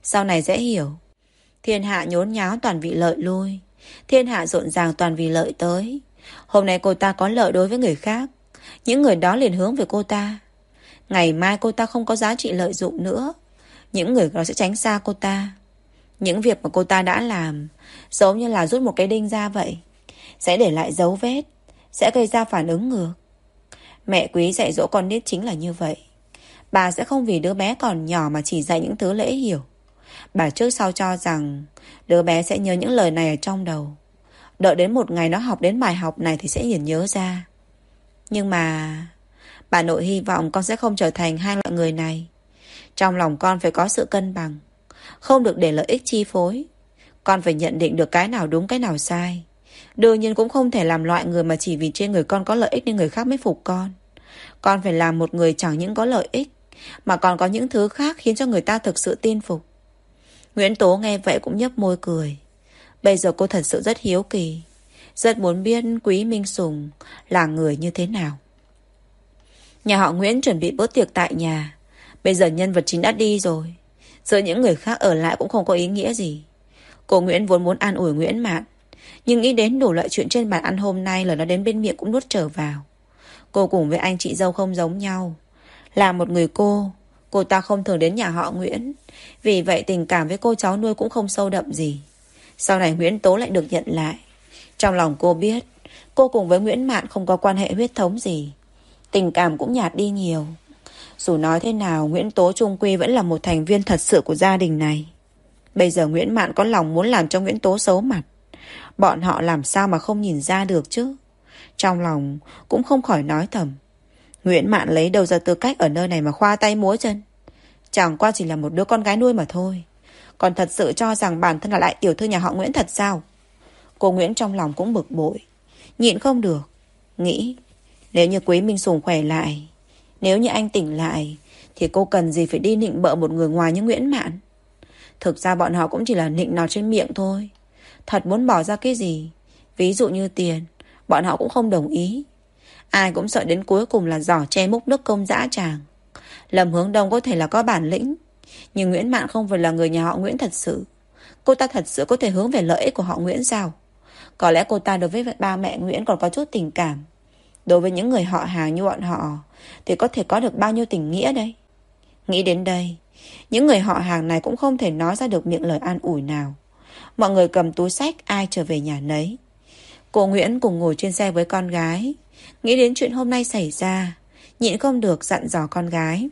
Sau này dễ hiểu. Thiên hạ nhốn nháo toàn vì lợi lui, thiên hạ rộn ràng toàn vì lợi tới. Hôm nay cô ta có lợi đối với người khác, những người đó liền hướng về cô ta. Ngày mai cô ta không có giá trị lợi dụng nữa, những người đó sẽ tránh xa cô ta. Những việc mà cô ta đã làm giống như là rút một cái đinh ra vậy, sẽ để lại dấu vết, sẽ gây ra phản ứng ngược. Mẹ Quý dạy dỗ con nít chính là như vậy. Bà sẽ không vì đứa bé còn nhỏ mà chỉ dạy những thứ dễ hiểu. Bà trước sau cho rằng đứa bé sẽ nhớ những lời này ở trong đầu. Đợi đến một ngày nó học đến bài học này thì sẽ liền nhớ ra. Nhưng mà bà nội hy vọng con sẽ không trở thành hai loại người này. Trong lòng con phải có sự cân bằng, không được để lợi ích chi phối. Con phải nhận định được cái nào đúng cái nào sai. Đương nhiên cũng không thể làm loại người mà chỉ vì trên người con có lợi ích nên người khác mới phục con. Con phải làm một người chẳng những có lợi ích mà còn có những thứ khác khiến cho người ta thực sự tin phục. Nguyễn Tố nghe vậy cũng nhếch môi cười. Bây giờ cô thật sự rất hiếu kỳ, rất muốn biết Quý Minh Sùng là người như thế nào. Nhà họ Nguyễn chuẩn bị bữa tiệc tại nhà. Bây giờ nhân vật chính đã đi rồi, giờ những người khác ở lại cũng không có ý nghĩa gì. Cô Nguyễn vốn muốn an ủi Nguyễn Mạn, nhưng nghĩ đến đủ loại chuyện trên bàn ăn hôm nay là nó đến bên miệng cũng nuốt trở vào. Cô cùng với anh chị dâu không giống nhau. Là một người cô ta không thường đến nhà họ Nguyễn. Vì vậy tình cảm với cô cháu nuôi cũng không sâu đậm gì. Sau này Nguyễn Tố lại được nhận lại. Trong lòng cô biết cô cùng với Nguyễn Mạn không có quan hệ huyết thống gì, tình cảm cũng nhạt đi nhiều. Dù nói thế nào, Nguyễn Tố chung quy vẫn là một thành viên thật sự của gia đình này. Bây giờ Nguyễn Mạn có lòng muốn làm cho Nguyễn Tố xấu mặt, bọn họ làm sao mà không nhìn ra được chứ. Trong lòng cũng không khỏi nói thầm, Nguyễn Mạn lấy đâu ra tư cách ở nơi này mà khoa tay múa chân. Chẳng qua chỉ là một đứa con gái nuôi mà thôi, còn thật sự cho rằng bản thân là lại tiểu thư nhà họ Nguyễn thật sao? Cô Nguyễn trong lòng cũng bực bội, nhịn không được, nghĩ nếu như Quý Minh Sùng khỏe lại, nếu như anh tỉnh lại, thì cô cần gì phải đi nịnh bợ một người ngoài như Nguyễn Mạn. Thực ra bọn họ cũng chỉ là nịnh nọt trên miệng thôi. Thật muốn bỏ ra cái gì, ví dụ như tiền, bọn họ cũng không đồng ý. Ai cũng sợ đến cuối cùng là giỏ che múc nước công dã tràng. Lâm Hướng Đông có thể là có bản lĩnh, nhưng Nguyễn Mạn không phải là người nhà họ Nguyễn thật sự. Cô ta thật sự có thể hướng về lợi ích của họ Nguyễn sao? Có lẽ cô ta đối với ba mẹ Nguyễn còn có chút tình cảm. Đối với những người họ hàng như bọn họ thì có thể có được bao nhiêu tình nghĩa đây? Nghĩ đến đây, những người họ hàng này cũng không thể nói ra được miệng lời an ủi nào. Mọi người cầm túi xách ai trở về nhà nấy. Cô Nguyễn cùng ngồi trên xe với con gái, nghĩ đến chuyện hôm nay xảy ra, nhịn không được dặn dò con gái.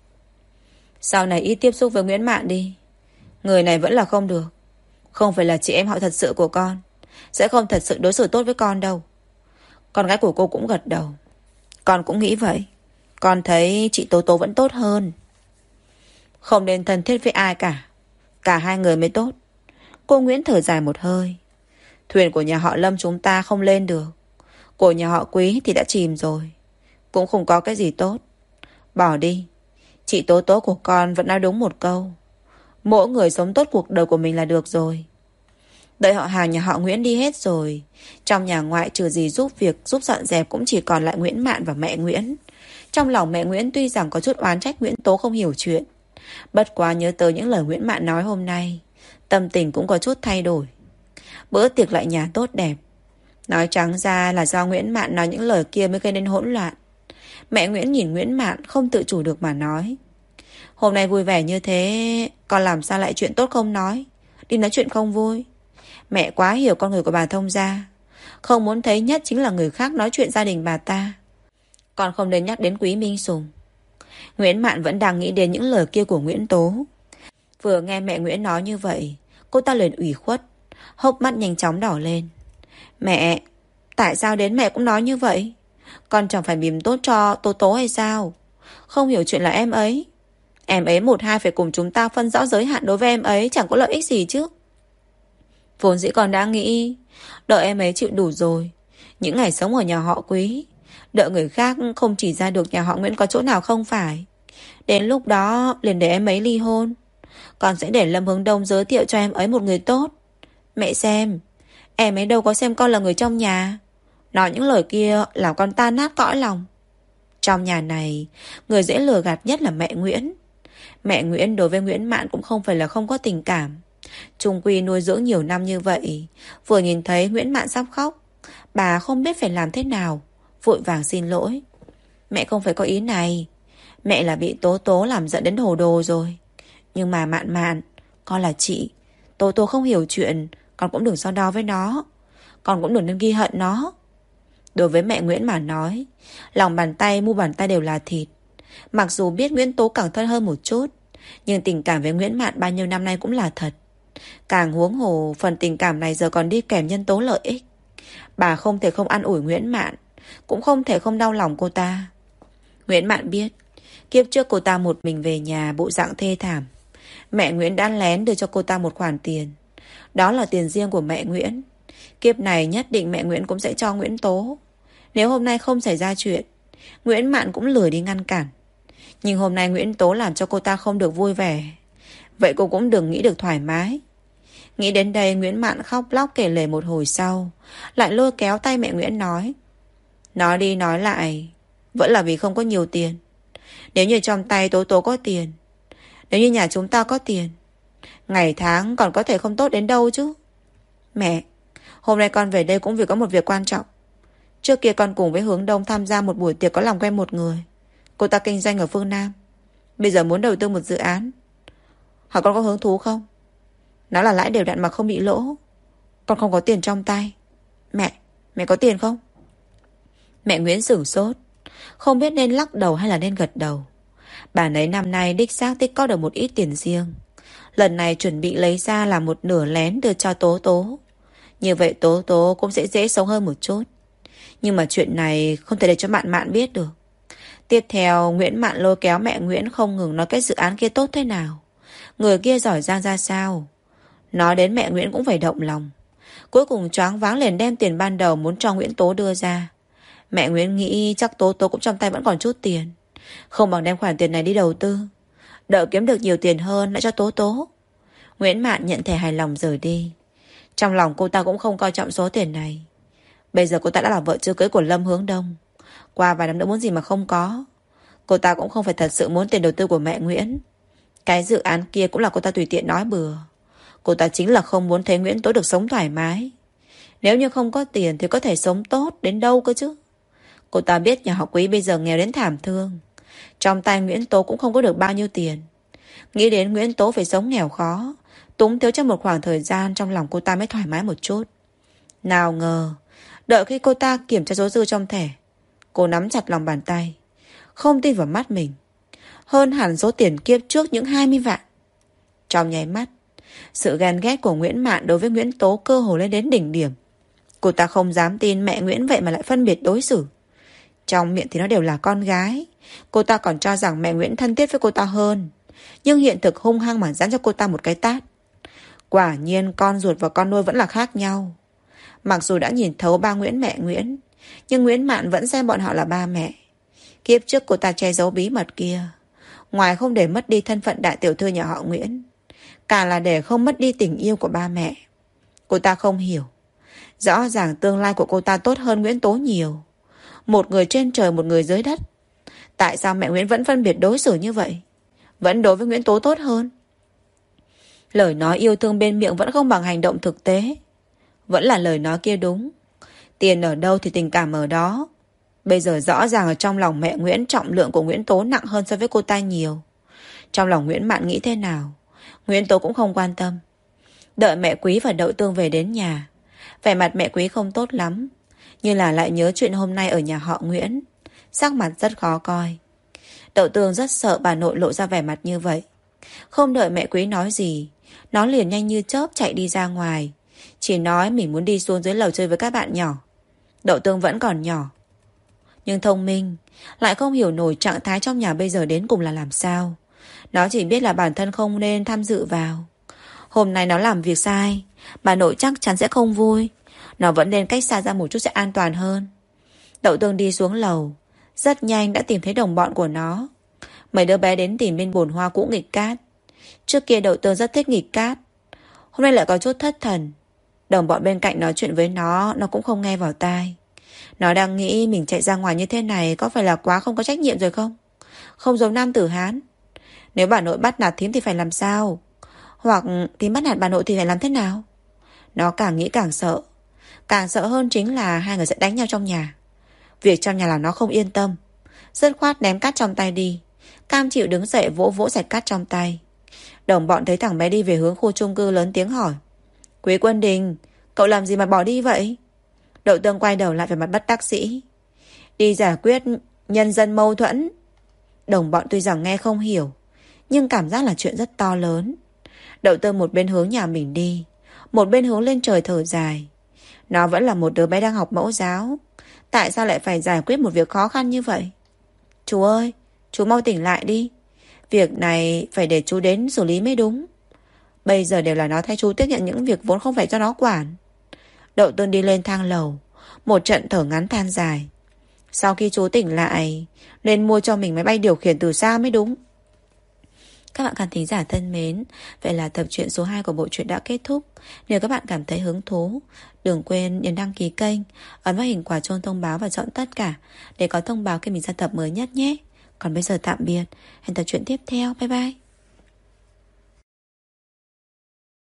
Sau này ít tiếp xúc với Nguyễn Mạn đi. Người này vẫn là không được. Không phải là chị em họ thật sự của con, sẽ không thật sự đối xử tốt với con đâu. Con gái của cô cũng gật đầu. Con cũng nghĩ vậy. Con thấy chị Tố Tố vẫn tốt hơn. Không nên thân thiết với ai cả, cả hai người mới tốt. Cô Nguyễn thở dài một hơi. Thuyền của nhà họ Lâm chúng ta không lên được, của nhà họ Quý thì đã chìm rồi, cũng không có cái gì tốt. Bỏ đi. Chị Tố Tố của con vẫn nói đúng một câu, mỗi người sống tốt cuộc đời của mình là được rồi. Đợi họ hàng nhà họ Nguyễn đi hết rồi, trong nhà ngoại trừ gì giúp việc giúp dọn dẹp cũng chỉ còn lại Nguyễn Mạn và mẹ Nguyễn. Trong lòng mẹ Nguyễn tuy rằng có chút oán trách Nguyễn Tố không hiểu chuyện, bất quá nhớ tới những lời Nguyễn Mạn nói hôm nay, tâm tình cũng có chút thay đổi. Bữa tiệc lại nhà tốt đẹp. Nói trắng ra là do Nguyễn Mạn nói những lời kia mới gây nên hỗn loạn. Mẹ Nguyễn nhìn Nguyễn Mạn không tự chủ được mà nói, hôm nay vui vẻ như thế, con làm sao lại chuyện tốt không nói, đi nói chuyện không vui. Mẹ quá hiểu con người của bà thông gia, không muốn thấy nhất chính là người khác nói chuyện gia đình bà ta. Con không nên nhắc đến Quý Minh Sùng. Nguyễn Mạn vẫn đang nghĩ đến những lời kia của Nguyễn Tố. Vừa nghe mẹ Nguyễn nói như vậy, cô ta liền ủy khuất, hốc mắt nhanh chóng đỏ lên. Mẹ, tại sao đến mẹ cũng nói như vậy? Con chẳng phải bìm tốt cho Tố Tố hay sao? Không hiểu chuyện là em ấy. Em ấy một hai phải cùng chúng ta phân rõ giới hạn đối với em ấy, chẳng có lợi ích gì chứ. Vốn dĩ con đã nghĩ đợi em ấy chịu đủ rồi, những ngày sống ở nhà họ Quý, đợi người khác không chỉ ra được nhà họ Nguyễn có chỗ nào không phải, đến lúc đó liền để em ấy ly hôn. Con sẽ để Lâm Hướng Đông giới thiệu cho em ấy một người tốt. Mẹ xem, em ấy đâu có xem con là người trong nhà. Nói những lời kia làm con tan nát cõi lòng. Trong nhà này, người dễ lừa gạt nhất là mẹ Nguyễn. Mẹ Nguyễn đối với Nguyễn Mạn cũng không phải là không có tình cảm. Chung quy nuôi dưỡng nhiều năm như vậy, vừa nhìn thấy Nguyễn Mạn sắp khóc, bà không biết phải làm thế nào, vội vàng xin lỗi. Mẹ không phải có ý này. Mẹ là bị Tố Tố làm giận đến hồ đồ rồi. Nhưng mà Mạn Mạn, con là chị. Tố Tố không hiểu chuyện, con cũng đừng so đo với nó. Con cũng đừng nên ghi hận nó. Đối với mẹ Nguyễn mà nói, lòng bàn tay mu bàn tay đều là thịt. Mặc dù biết Nguyễn Tố càng thân hơn một chút, nhưng tình cảm với Nguyễn Mạn bao nhiêu năm nay cũng là thật. Càng huống hồ phần tình cảm này giờ còn đi kèm nhân tố lợi ích. Bà không thể không an ủi Nguyễn Mạn, cũng không thể không đau lòng cô ta. Nguyễn Mạn biết kiếp trước cô ta một mình về nhà bộ dạng thê thảm. Mẹ Nguyễn đã lén đưa cho cô ta một khoản tiền. Đó là tiền riêng của mẹ Nguyễn. Kiếp này nhất định mẹ Nguyễn cũng sẽ cho Nguyễn Tố. Nếu hôm nay không xảy ra chuyện, Nguyễn Mạn cũng lười đi ngăn cản. Nhưng hôm nay Nguyễn Tố làm cho cô ta không được vui vẻ, vậy cô cũng đừng nghĩ được thoải mái. Nghĩ đến đây, Nguyễn Mạn khóc lóc kể lể một hồi sau, lại lôi kéo tay mẹ Nguyễn nói. Nói đi nói lại, vẫn là vì không có nhiều tiền. Nếu như trong tay Tố Tố có tiền, nếu như nhà chúng ta có tiền, ngày tháng còn có thể không tốt đến đâu chứ. Mẹ, hôm nay con về đây cũng vì có một việc quan trọng. Trước kia con cùng với Hướng Đông tham gia một buổi tiệc có lòng quen một người. Cô ta kinh doanh ở phương Nam, bây giờ muốn đầu tư một dự án. Hỏi con có hứng thú không? Nó là lãi đều đặn mà không bị lỗ. Con không có tiền trong tay. Mẹ có tiền không? Mẹ Nguyễn sửng sốt, không biết nên lắc đầu hay là nên gật đầu. Bà nấy năm nay đích xác tích có được một ít tiền riêng. Lần này chuẩn bị lấy ra là một nửa lén đưa cho Tố Tố. Như vậy Tố Tố cũng sẽ dễ sống hơn một chút. Nhưng mà chuyện này không thể để cho Mạn Mạn biết được. Tiếp theo Nguyễn Mạn lôi kéo mẹ Nguyễn không ngừng nói cái dự án kia tốt thế nào, người kia giỏi giang ra sao. Nói đến mẹ Nguyễn cũng phải động lòng. Cuối cùng choáng váng liền đem tiền ban đầu muốn cho Nguyễn Tố đưa ra. Mẹ Nguyễn nghĩ chắc Tố Tố cũng trong tay vẫn còn chút tiền, không bằng đem khoản tiền này đi đầu tư, đợi kiếm được nhiều tiền hơn lại cho Tố Tố. Nguyễn Mạn nhận thẻ hài lòng rời đi. Trong lòng cô ta cũng không coi trọng số tiền này. Bây giờ cô ta đã là vợ chưa cưới của Lâm Hướng Đông, qua vài năm nữa muốn gì mà không có. Cô ta cũng không phải thật sự muốn tiền đầu tư của mẹ Nguyễn. Cái dự án kia cũng là cô ta tùy tiện nói bừa. Cô ta chính là không muốn thấy Nguyễn Tố được sống thoải mái. Nếu như không có tiền thì có thể sống tốt đến đâu cơ chứ. Cô ta biết nhà họ Quý bây giờ nghèo đến thảm thương. Trong tay Nguyễn Tố cũng không có được bao nhiêu tiền. Nghĩ đến Nguyễn Tố phải sống nghèo khó, túng thiếu trong một khoảng thời gian, trong lòng cô ta mới thoải mái một chút. Nào ngờ, đợi khi cô ta kiểm tra số dư trong thẻ, cô nắm chặt lòng bàn tay, không tin vào mắt mình. Hơn hẳn số tiền kiếp trước những 20 vạn. Trong nháy mắt, sự ghen ghét của Nguyễn Mạn đối với Nguyễn Tố cơ hồ lên đến đỉnh điểm. Cô ta không dám tin mẹ Nguyễn vậy mà lại phân biệt đối xử. Trong miệng thì nó đều là con gái. Cô ta còn cho rằng mẹ Nguyễn thân thiết với cô ta hơn. Nhưng hiện thực hung hăng mà giáng cho cô ta một cái tát. Quả nhiên con ruột và con nuôi vẫn là khác nhau. Mặc dù đã nhìn thấu ba Nguyễn mẹ Nguyễn, nhưng Nguyễn Mạn vẫn xem bọn họ là ba mẹ. Kiếp trước cô ta che giấu bí mật kia, ngoài không để mất đi thân phận đại tiểu thư nhà họ Nguyễn, cả là để không mất đi tình yêu của ba mẹ. Cô ta không hiểu. Rõ ràng tương lai của cô ta tốt hơn Nguyễn Tố nhiều. Một người trên trời, một người dưới đất. Tại sao mẹ Nguyễn vẫn phân biệt đối xử như vậy, vẫn đối với Nguyễn Tố tốt hơn? Lời nói yêu thương bên miệng vẫn không bằng hành động thực tế. Vẫn là lời nói kia đúng. Tiền ở đâu thì tình cảm ở đó. Bây giờ rõ ràng ở trong lòng mẹ Nguyễn, trọng lượng của Nguyễn Tố nặng hơn so với cô ta nhiều. Trong lòng Nguyễn Mạn nghĩ thế nào, Nguyễn Tố cũng không quan tâm. Đợi mẹ Quý và Đậu Tương về đến nhà, vẻ mặt mẹ Quý không tốt lắm, như là lại nhớ chuyện hôm nay ở nhà họ Nguyễn. Sắc mặt rất khó coi. Đậu Tương rất sợ bà nội lộ ra vẻ mặt như vậy. Không đợi mẹ Quý nói gì, nó liền nhanh như chớp chạy đi ra ngoài, chỉ nói mình muốn đi xuống dưới lầu chơi với các bạn nhỏ. Đậu Tương vẫn còn nhỏ, nhưng thông minh, lại không hiểu nổi trạng thái trong nhà bây giờ đến cùng là làm sao. Nó chỉ biết là bản thân không nên tham dự vào. Hôm nay nó làm việc sai, bà nội chắc chắn sẽ không vui. Nó vẫn nên cách xa ra một chút sẽ an toàn hơn. Đậu Tương đi xuống lầu, rất nhanh đã tìm thấy đồng bọn của nó. Mấy đứa bé đến tìm bên bồn hoa cũ nghịch cát. Trước kia Đậu Tương rất thích nghịch cát, hôm nay lại có chút thất thần. Đồng bọn bên cạnh nói chuyện với nó cũng không nghe vào tai. Nó đang nghĩ mình chạy ra ngoài như thế này có phải là quá không có trách nhiệm rồi không? Không giống nam tử Hán. Nếu bà nội bắt nạt thím thì phải làm sao? Hoặc thím bắt nạt bà nội thì phải làm thế nào? Nó càng nghĩ càng sợ. Càng sợ hơn chính là hai người sẽ đánh nhau trong nhà. Việc trong nhà làm nó không yên tâm. Dứt khoát ném cát trong tay đi. Cam chịu đứng dậy vỗ vỗ sạch cát trong tay. Đồng bọn thấy thằng bé đi về hướng khu chung cư lớn tiếng hỏi: Quý Quân Đình, cậu làm gì mà bỏ đi vậy? Đậu Tương quay đầu lại về mặt bất đắc dĩ. Đi giải quyết nhân dân mâu thuẫn. Đồng bọn tuy rằng nghe không hiểu, nhưng cảm giác là chuyện rất to lớn. Đậu Tương một bên hướng nhà mình đi, một bên hướng lên trời thở dài. Nó vẫn là một đứa bé đang học mẫu giáo. Tại sao lại phải giải quyết một việc khó khăn như vậy? Chú ơi, chú mau tỉnh lại đi. Việc này phải để chú đến xử lý mới đúng. Bây giờ đều là nó thay chú tiếp nhận những việc vốn không phải cho nó quản. Đậu Tương đi lên thang lầu, một trận thở ngắn than dài. Sau khi chú tỉnh lại, nên mua cho mình máy bay điều khiển từ xa mới đúng. Các bạn khán thính giả thân mến, vậy là tập truyện số 2 của bộ truyện đã kết thúc. Nếu các bạn cảm thấy hứng thú, đừng quên nhấn đăng ký kênh, ấn vào hình quả chuông thông báo và chọn tất cả để có thông báo khi mình ra tập mới nhất nhé. Còn bây giờ tạm biệt, hẹn tập truyện tiếp theo, bye bye.